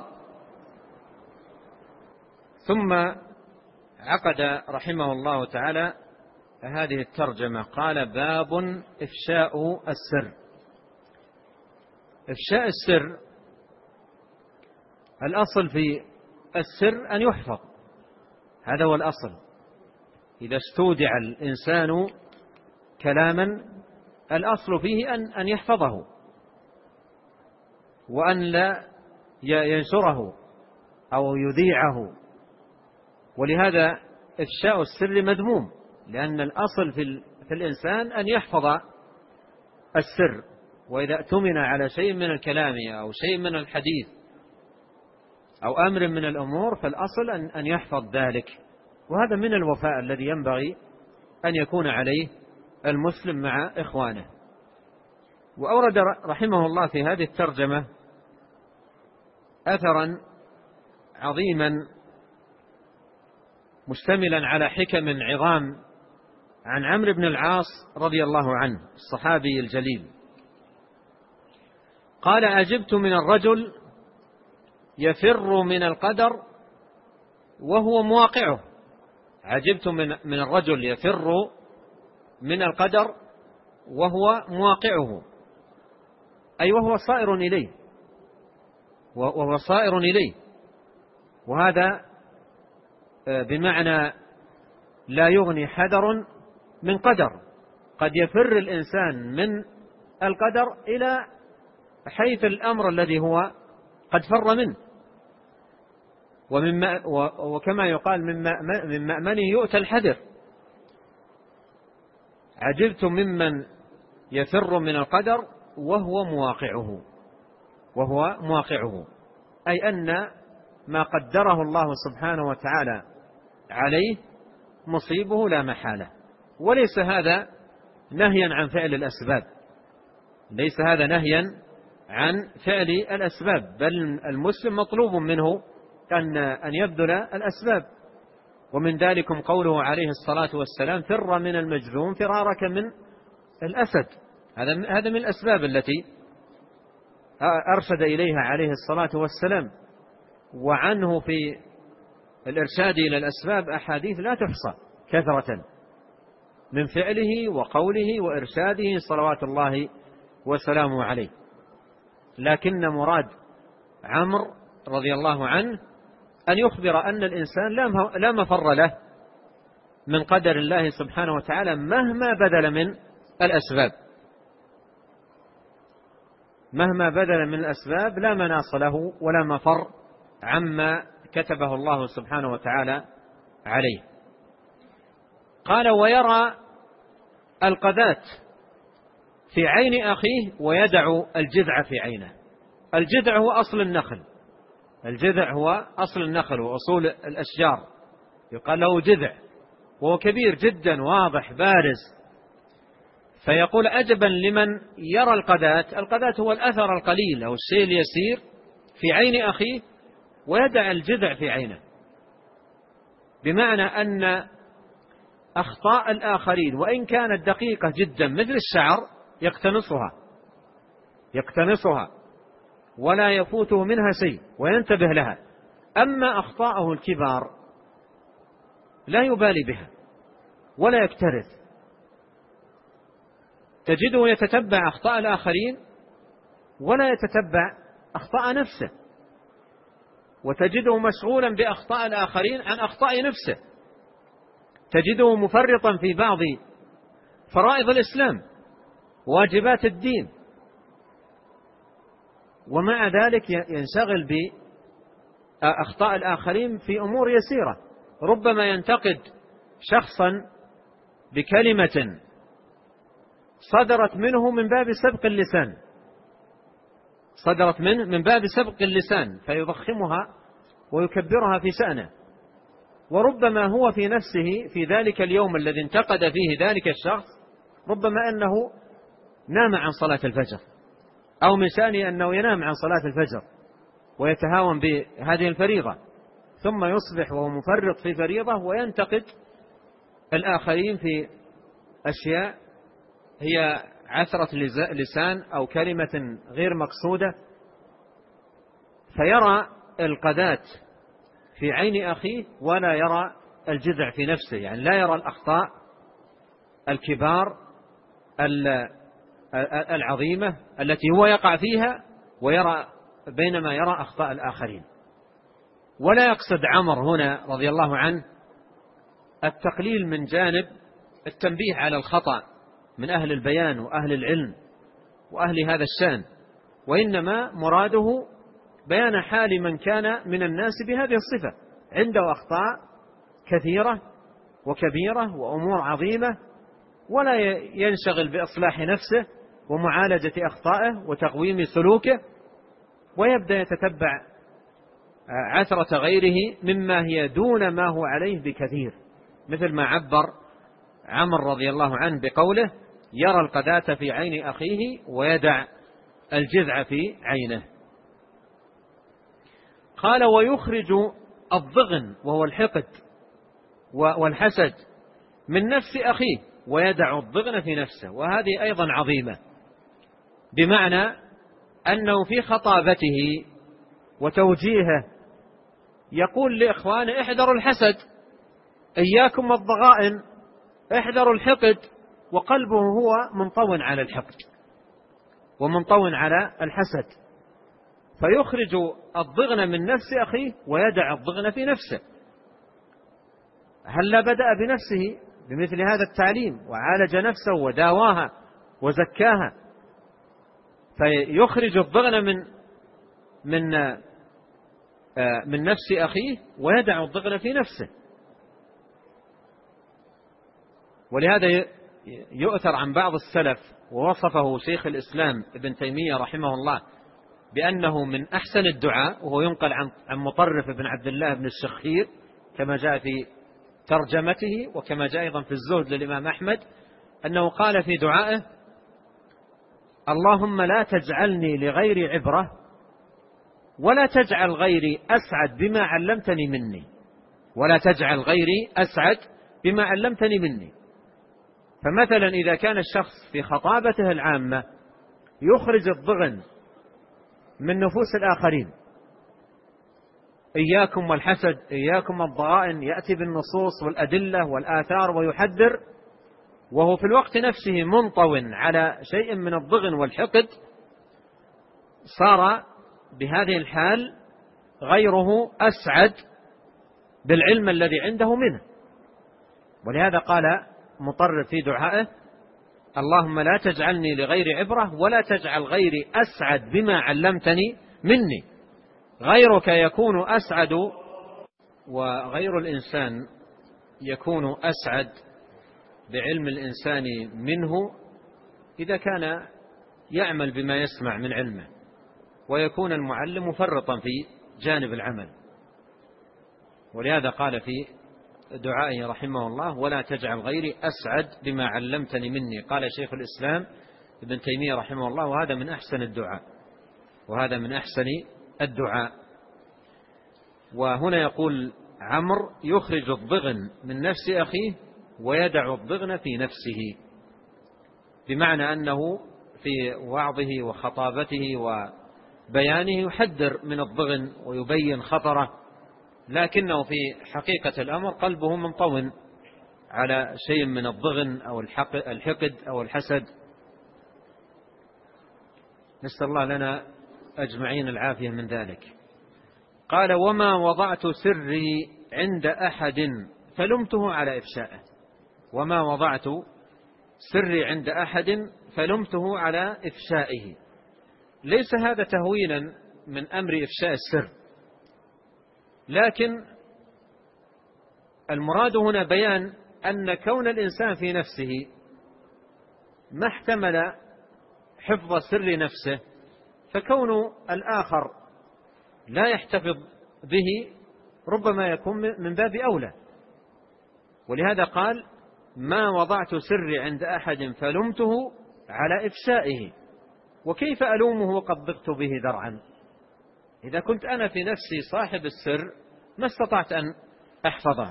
ثم عقد رحمه الله تعالى هذه الترجمة، قال باب إفشاء السر. إفشاء السر الأصل في السر أن يحفظ، هذا هو الأصل. إذا استودع الإنسان كلاما الأصل فيه أن يحفظه وأن لا ينشره أو يذيعه، ولهذا إفشاء السر مذموم، لأن الأصل في الإنسان أن يحفظ السر، وإذا اؤتمن على شيء من الكلام أو شيء من الحديث أو أمر من الأمور فالأصل أن يحفظ ذلك، وهذا من الوفاء الذي ينبغي أن يكون عليه المسلم مع إخوانه. وأورد رحمه الله في هذه الترجمة أثرا عظيما مشتملا على حكم عظام عن عمرو بن العاص رضي الله عنه الصحابي الجليل، قال عجبت من الرجل يفر من القدر وهو مواقعه. عجبت من الرجل يفر من القدر وهو مواقعه، أي وهو صائر إليه، وهذا بمعنى لا يغني حذر من قدر. قد يفر الإنسان من القدر إلى حيث الأمر الذي هو قد فر منه، وكما يقال من مأمنه يؤتى الحذر. عجبت ممن يفر من القدر وهو مواقعه، أي أن ما قدره الله سبحانه وتعالى عليه مصيبه لا محالة. وليس هذا نهيا عن فعل الأسباب، ليس هذا نهيا عن فعل الأسباب، بل المسلم مطلوب منه أن يبذل الأسباب. ومن ذلكم قوله عليه الصلاة والسلام فر من المجذوم فرارك من الأسد، هذا من الأسباب التي أرشد إليها عليه الصلاة والسلام. وعنه في الإرشاد إلى الأسباب أحاديث لا تحصى كثرة من فعله وقوله وإرشاده صلوات الله وسلامه عليه. لكن مراد عمرو رضي الله عنه أن يخبر أن الإنسان لا مفر له من قدر الله سبحانه وتعالى مهما بذل من الأسباب. مهما بذل من الأسباب لا مناص له ولا مفر عما كتبه الله سبحانه وتعالى عليه. قال: ويرى القذاة في عين أخيه ويدع الجذع في عينه. الجذع هو أصل النخل، الجذع هو أصل النخل وأصول الأشجار، يقال له جذع، وهو كبير جدا واضح بارز. فيقول: أجبا لمن يرى القذاة. القذاة هو الأثر القليل أو الشيء اليسير في عين أخيه ويدع الجذع في عينه، بمعنى أن أخطاء الآخرين وإن كانت دقيقة جدا مثل الشعر يقتنصها ولا يفوته منها شيء وينتبه لها، أما أخطاءه الكبار لا يبالي بها ولا يكترث. تجده يتتبع أخطاء الآخرين ولا يتتبع أخطاء نفسه، وتجده مشغولا بأخطاء الآخرين عن أخطاء نفسه. تجده مفرطا في بعض فرائض الإسلام واجبات الدين، ومع ذلك ينشغل بأخطاء الآخرين في أمور يسيرة. ربما ينتقد شخصا بكلمة صدرت منه من باب سبق اللسان، صدرت منه من باب سبق اللسان، فيضخمها ويكبرها في شأنه. وربما هو في نفسه في ذلك اليوم الذي انتقد فيه ذلك الشخص ربما أنه نام عن صلاة الفجر، أو من شأنه أنه ينام عن صلاة الفجر ويتهاون بهذه الفريضة، ثم يصبح وهو مفرط في فريضة وينتقد الآخرين في أشياء هي عثرة لسان أو كلمة غير مقصودة. فيرى القذاة في عين أخيه ولا يرى الجذع في نفسه، يعني لا يرى الأخطاء الكبار العظيمة التي هو يقع فيها بينما يرى أخطاء الآخرين. ولا يقصد عمر هنا رضي الله عنه التقليل من جانب التنبيه على الخطأ من أهل البيان وأهل العلم وأهل هذا الشأن، وإنما مراده بيان حال من كان من الناس بهذه الصفة، عنده أخطاء كثيرة وكبيرة وأمور عظيمة، ولا ينشغل بإصلاح نفسه ومعالجة أخطائه وتقويم سلوكه، ويبدأ يتتبع عثرة غيره مما هي دون ما هو عليه بكثير، مثل ما عبر عمر رضي الله عنه بقوله: يرى القذاة في عين أخيه ويدع الجذع في عينه. قال: ويخرج الضغن وهو الحقد والحسد من نفس أخيه ويدع الضغن في نفسه. وهذه أيضا عظيمة، بمعنى أنه في خطابته وتوجيهه يقول لإخوانه: احذروا الحسد، إياكم الضغائن، احذروا الحقد، وقلبه هو منطوٍ على الحقد ومنطوٍ على الحسد، فيخرج الضغن من نفس أخيه ويدع الضغن في نفسه. هل بدأ بنفسه بمثل هذا التعليم وعالج نفسه وداواها وزكاها، فيخرج الضغن من نفس أخيه ويدع الضغن في نفسه. ولهذا يؤثر عن بعض السلف، ووصفه شيخ الإسلام ابن تيمية رحمه الله بأنه من أحسن الدعاء، وهو ينقل عن مطرف بن عبد الله بن الشخير كما جاء في ترجمته، وكما جاء أيضا في الزهد للإمام أحمد، أنه قال في دعائه: اللهم لا تجعلني لغيري عبرة ولا تجعل غيري أسعد بما علمتني مني، ولا تجعل غيري أسعد بما علمتني مني. فمثلا إذا كان الشخص في خطابته العامة يخرج الضغن من نفوس الآخرين، إياكم والحسد، إياكم الضغائن، يأتي بالنصوص والأدلة والآثار ويحذر، وهو في الوقت نفسه منطوٍ على شيء من الضغن والحقد، صار بهذه الحال غيره أسعد بالعلم الذي عنده منه. ولهذا قال مطرف في دعائه: اللهم لا تجعلني لغير عبرة ولا تجعل غيري أسعد بما علمتني مني. غيرك يكون أسعد، وغير الإنسان يكون أسعد بعلم الإنسان منه إذا كان يعمل بما يسمع من علمه، ويكون المعلم مفرطا في جانب العمل. ولهذا قال في دعائه رحمه الله: ولا تجعل غيري أسعد بما علمتني مني. قال شيخ الإسلام ابن تيمية رحمه الله: وهذا من أحسن الدعاء، وهذا من أحسن الدعاء. وهنا يقول عمرو: يخرج الضغن من نفس أخيه ويدع الضغن في نفسه، بمعنى أنه في وعظه وخطابته وبيانه يحذر من الضغن ويبين خطره، لكنه في حقيقة الأمر قلبه منطوٍ على شيء من الضغن أو الحقد أو الحسد. نسأل الله لنا أجمعين العافية من ذلك. قال: وما وضعت سري عند أحد فلمته على إفشائه. وما وضعت سري عند أحد فلمته على إفشائه. ليس هذا تهوينا من أمر إفشاء السر، لكن المراد هنا بيان أن كون الإنسان في نفسه ما احتمل حفظ سر نفسه، فكون الآخر لا يحتفظ به ربما يكون من باب أولى. ولهذا قال: ما وضعت سري عند أحد فلمته على إفشائه. وكيف ألومه وقد ضقت به ذرعا؟ إذا كنت أنا في نفسي صاحب السر ما استطعت أن أحفظه.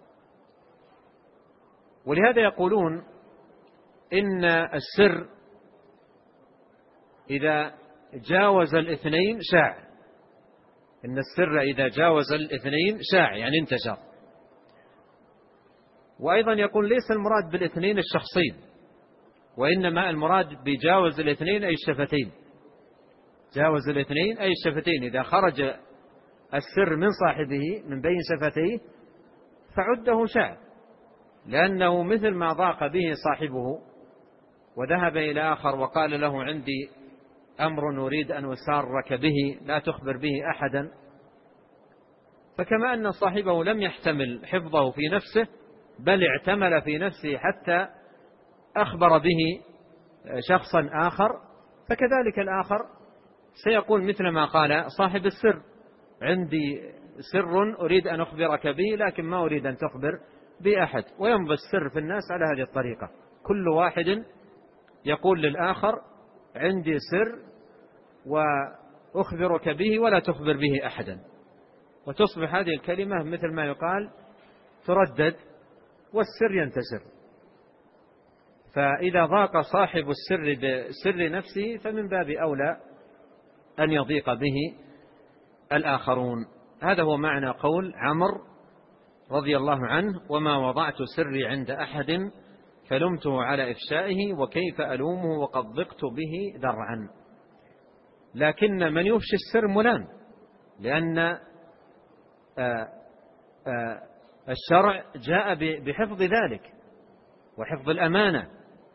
ولهذا يقولون إن السر إذا جاوز الاثنين شاع. إن السر إذا جاوز الاثنين شاع، يعني انتشر. وأيضا يقول: ليس المراد بالاثنين الشخصين، وإنما المراد بجاوز الاثنين أي الشفتين. جاوز الاثنين أي الشفتين. إذا خرج السر من صاحبه من بين شفتيه فعده شاع، لأنه مثل ما ضاق به صاحبه وذهب إلى آخر وقال له: عندي أمر أريد أن أسارك به لا تخبر به أحدا. فكما أن صاحبه لم يحتمل حفظه في نفسه، بل اعتمل في نفسه حتى أخبر به شخصا آخر، فكذلك الآخر سيقول مثل ما قال صاحب السر: عندي سر أريد أن أخبرك به لكن ما أريد أن تخبر بأحد. ويمضي السر في الناس على هذه الطريقة، كل واحد يقول للآخر: عندي سر وأخبرك به ولا تخبر به أحدا. وتصبح هذه الكلمة مثل ما يقال تردد والسر ينتشر. فإذا ضاق صاحب السر بسر نفسه فمن باب أولى أن يضيق به الآخرون. هذا هو معنى قول عمرو رضي الله عنه: وما وضعت سري عند أحد فلمته على إفشائه وكيف ألومه وقد ضقت به ذرعا. لكن من يفشي السر ملام، لأن الشرع جاء بحفظ ذلك وحفظ الأمانة.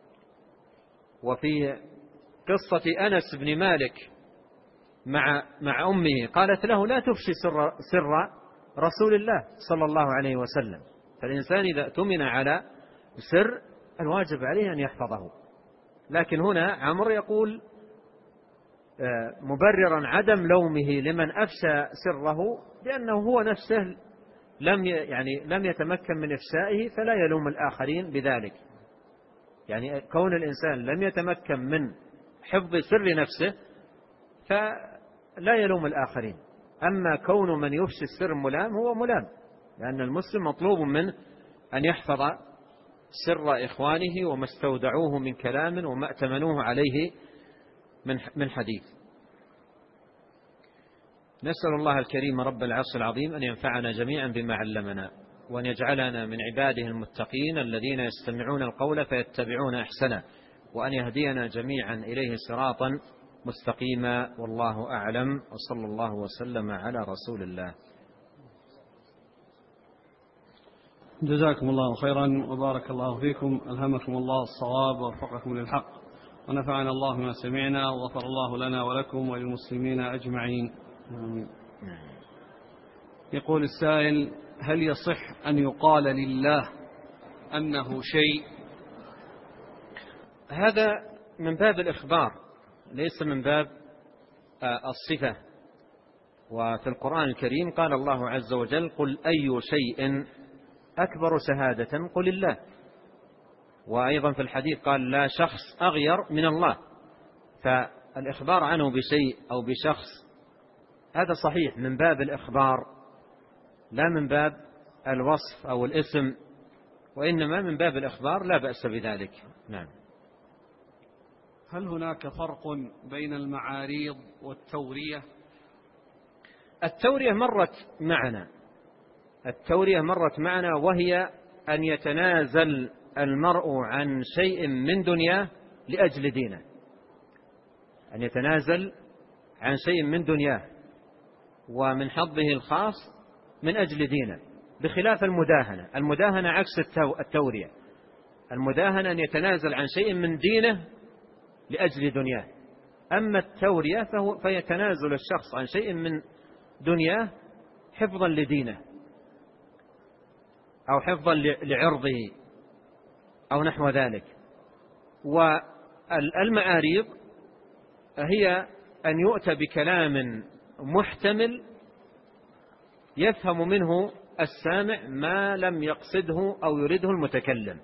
وفي قصة أنس بن مالك مع أمه قالت له: لا تفشي سر رسول الله صلى الله عليه وسلم. فالإنسان إذا اؤتمن على سر الواجب عليه أن يحفظه. لكن هنا عمرو يقول مبررا عدم لومه لمن أفشى سره لأنه هو نفسه لم يتمكن من إفشائه، فلا يلوم الآخرين بذلك. يعني كون الإنسان لم يتمكن من حفظ سر نفسه فلا يلوم الآخرين. أما كون من يفشي السر ملام هو ملام، لأن المسلم مطلوب منه أن يحفظ سر إخوانه وما استودعوه من كلام وما ائتمنوه عليه من حديث. نسأل الله الكريم رب العرش العظيم أن ينفعنا جميعا بما علمنا، وأن يجعلنا من عباده المتقين الذين يستمعون القول فيتبعون أحسنه، وأن يهدينا جميعا إليه صراطا مستقيما. والله أعلم، وصلى الله وسلم على رسول الله. جزاكم الله خيرا وبارك الله فيكم، ألهمكم الله الصواب ووفقكم للحق، ونفعنا الله ما سمعنا، وغفر الله لنا ولكم وللمسلمين أجمعين. يقول السائل: هل يصح أن يقال لله أنه شيء؟ هذا من باب الإخبار ليس من باب الصفة. وفي القرآن الكريم قال الله عز وجل: قل أي شيء أكبر شهادة قل الله. وأيضا في الحديث قال: لا شخص أغير من الله. فالإخبار عنه بشيء أو بشخص هذا صحيح من باب الإخبار لا من باب الوصف أو الاسم، وإنما من باب الإخبار، لا بأس بذلك. نعم. هل هناك فرق بين المعاريض والتورية؟ التورية مرت معنا، وهي أن يتنازل المرء عن شيء من دنياه لأجل دينه، أن يتنازل عن شيء من دنياه ومن حظه الخاص من أجل دينه، بخلاف المداهنة عكس التورية. المداهنة أن يتنازل عن شيء من دينه لأجل دنياه، أما التورية فهي تنازل الشخص عن شيء من دنياه حفظا لدينه أو حفظا لعرضه أو نحو ذلك. والمعاريض هي أن يؤتى بكلام محتمل يفهم منه السامع ما لم يقصده أو يريده المتكلم.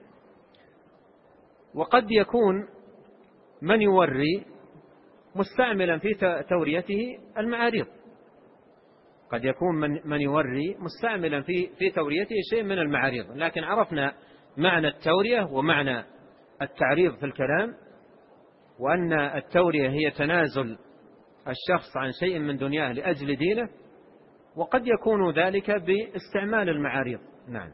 وقد يكون من يوري مستعملا في توريته المعاريض، قد يكون من يوري مستعملا في توريته شيء من المعاريض، لكن عرفنا معنى التورية ومعنى التعريض في الكلام، وأن التورية هي تنازل الشخص عن شيء من دنياه لأجل دينه، وقد يكون ذلك باستعمال المعاريض. نعم.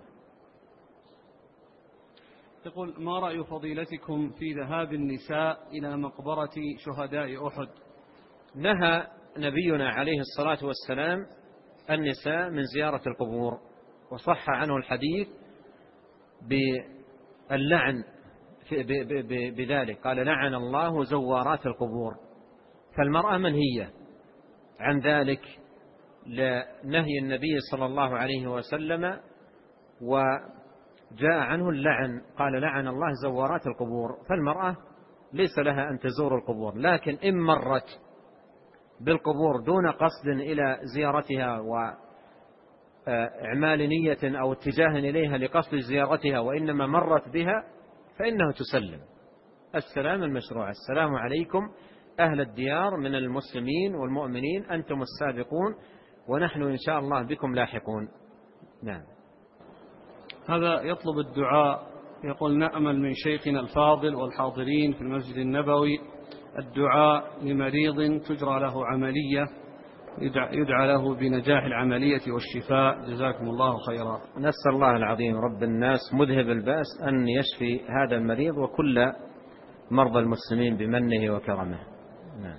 يقول: ما رأي فضيلتكم في ذهاب النساء إلى مقبرة شهداء أحد؟ نهى نبينا عليه الصلاة والسلام النساء من زيارة القبور، وصح عنه الحديث باللعن بذلك، قال: لعن الله زوارات القبور. فالمرأة منهية عن ذلك لنهي النبي صلى الله عليه وسلم، وجاء عنه اللعن، قال: لعن الله زوارات القبور. فالمرأة ليس لها أن تزور القبور، لكن إن مرت بالقبور دون قصد إلى زيارتها وإعمال نية أو اتجاه إليها لقصد زيارتها، وإنما مرت بها، فإنه تسلم السلام المشروع: السلام عليكم أهل الديار من المسلمين والمؤمنين، أنتم السابقون ونحن إن شاء الله بكم لاحقون. نعم. هذا يطلب الدعاء، يقول: نأمل من شيخنا الفاضل والحاضرين في المسجد النبوي الدعاء لمريض تجرى له عملية، يدعى له بنجاح العملية والشفاء، جزاكم الله خيرا. نسأل الله العظيم رب الناس مذهب الباس أن يشفي هذا المريض وكل مرضى المسلمين بمنه وكرمه. نعم.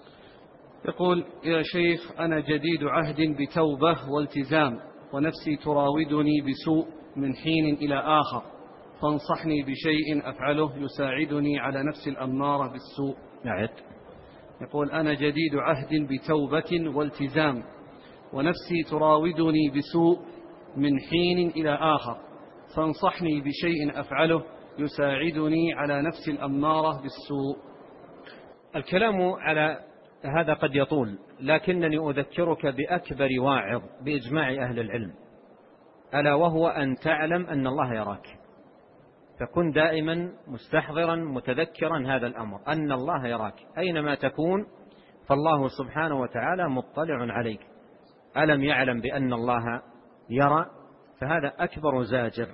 يقول: يا شيخ، أنا جديد عهد بتوبة والتزام، ونفسي تراودني بسوء من حين إلى آخر، فانصحني بشيء أفعله يساعدني على نفس الأمارة بالسوء. نعم. يقول: أنا جديد عهد بتوبة والتزام، ونفسي تراودني بسوء من حين إلى آخر، فانصحني بشيء أفعله يساعدني على نفس الأمارة بالسوء. الكلام على هذا قد يطول، لكنني أذكرك بأكبر واعظ بإجماع أهل العلم، ألا وهو أن تعلم أن الله يراك، فكن دائما مستحضرا متذكرا هذا الأمر، أن الله يراك أينما تكون، فالله سبحانه وتعالى مطلع عليك. ألم يعلم بأن الله يرى؟ فهذا أكبر زاجر.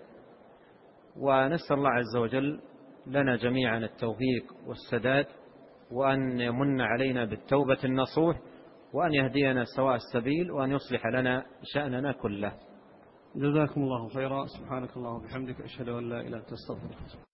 ونسأل الله عز وجل لنا جميعا التوفيق والسداد، وأن يمن علينا بالتوبة النصوح، وأن يهدينا سواء السبيل، وأن يصلح لنا شأننا كله. جزاكم الله خيرا. سبحانك اللهم وبحمدك، أشهد أن لا إله إلا أنت، أستغفرك.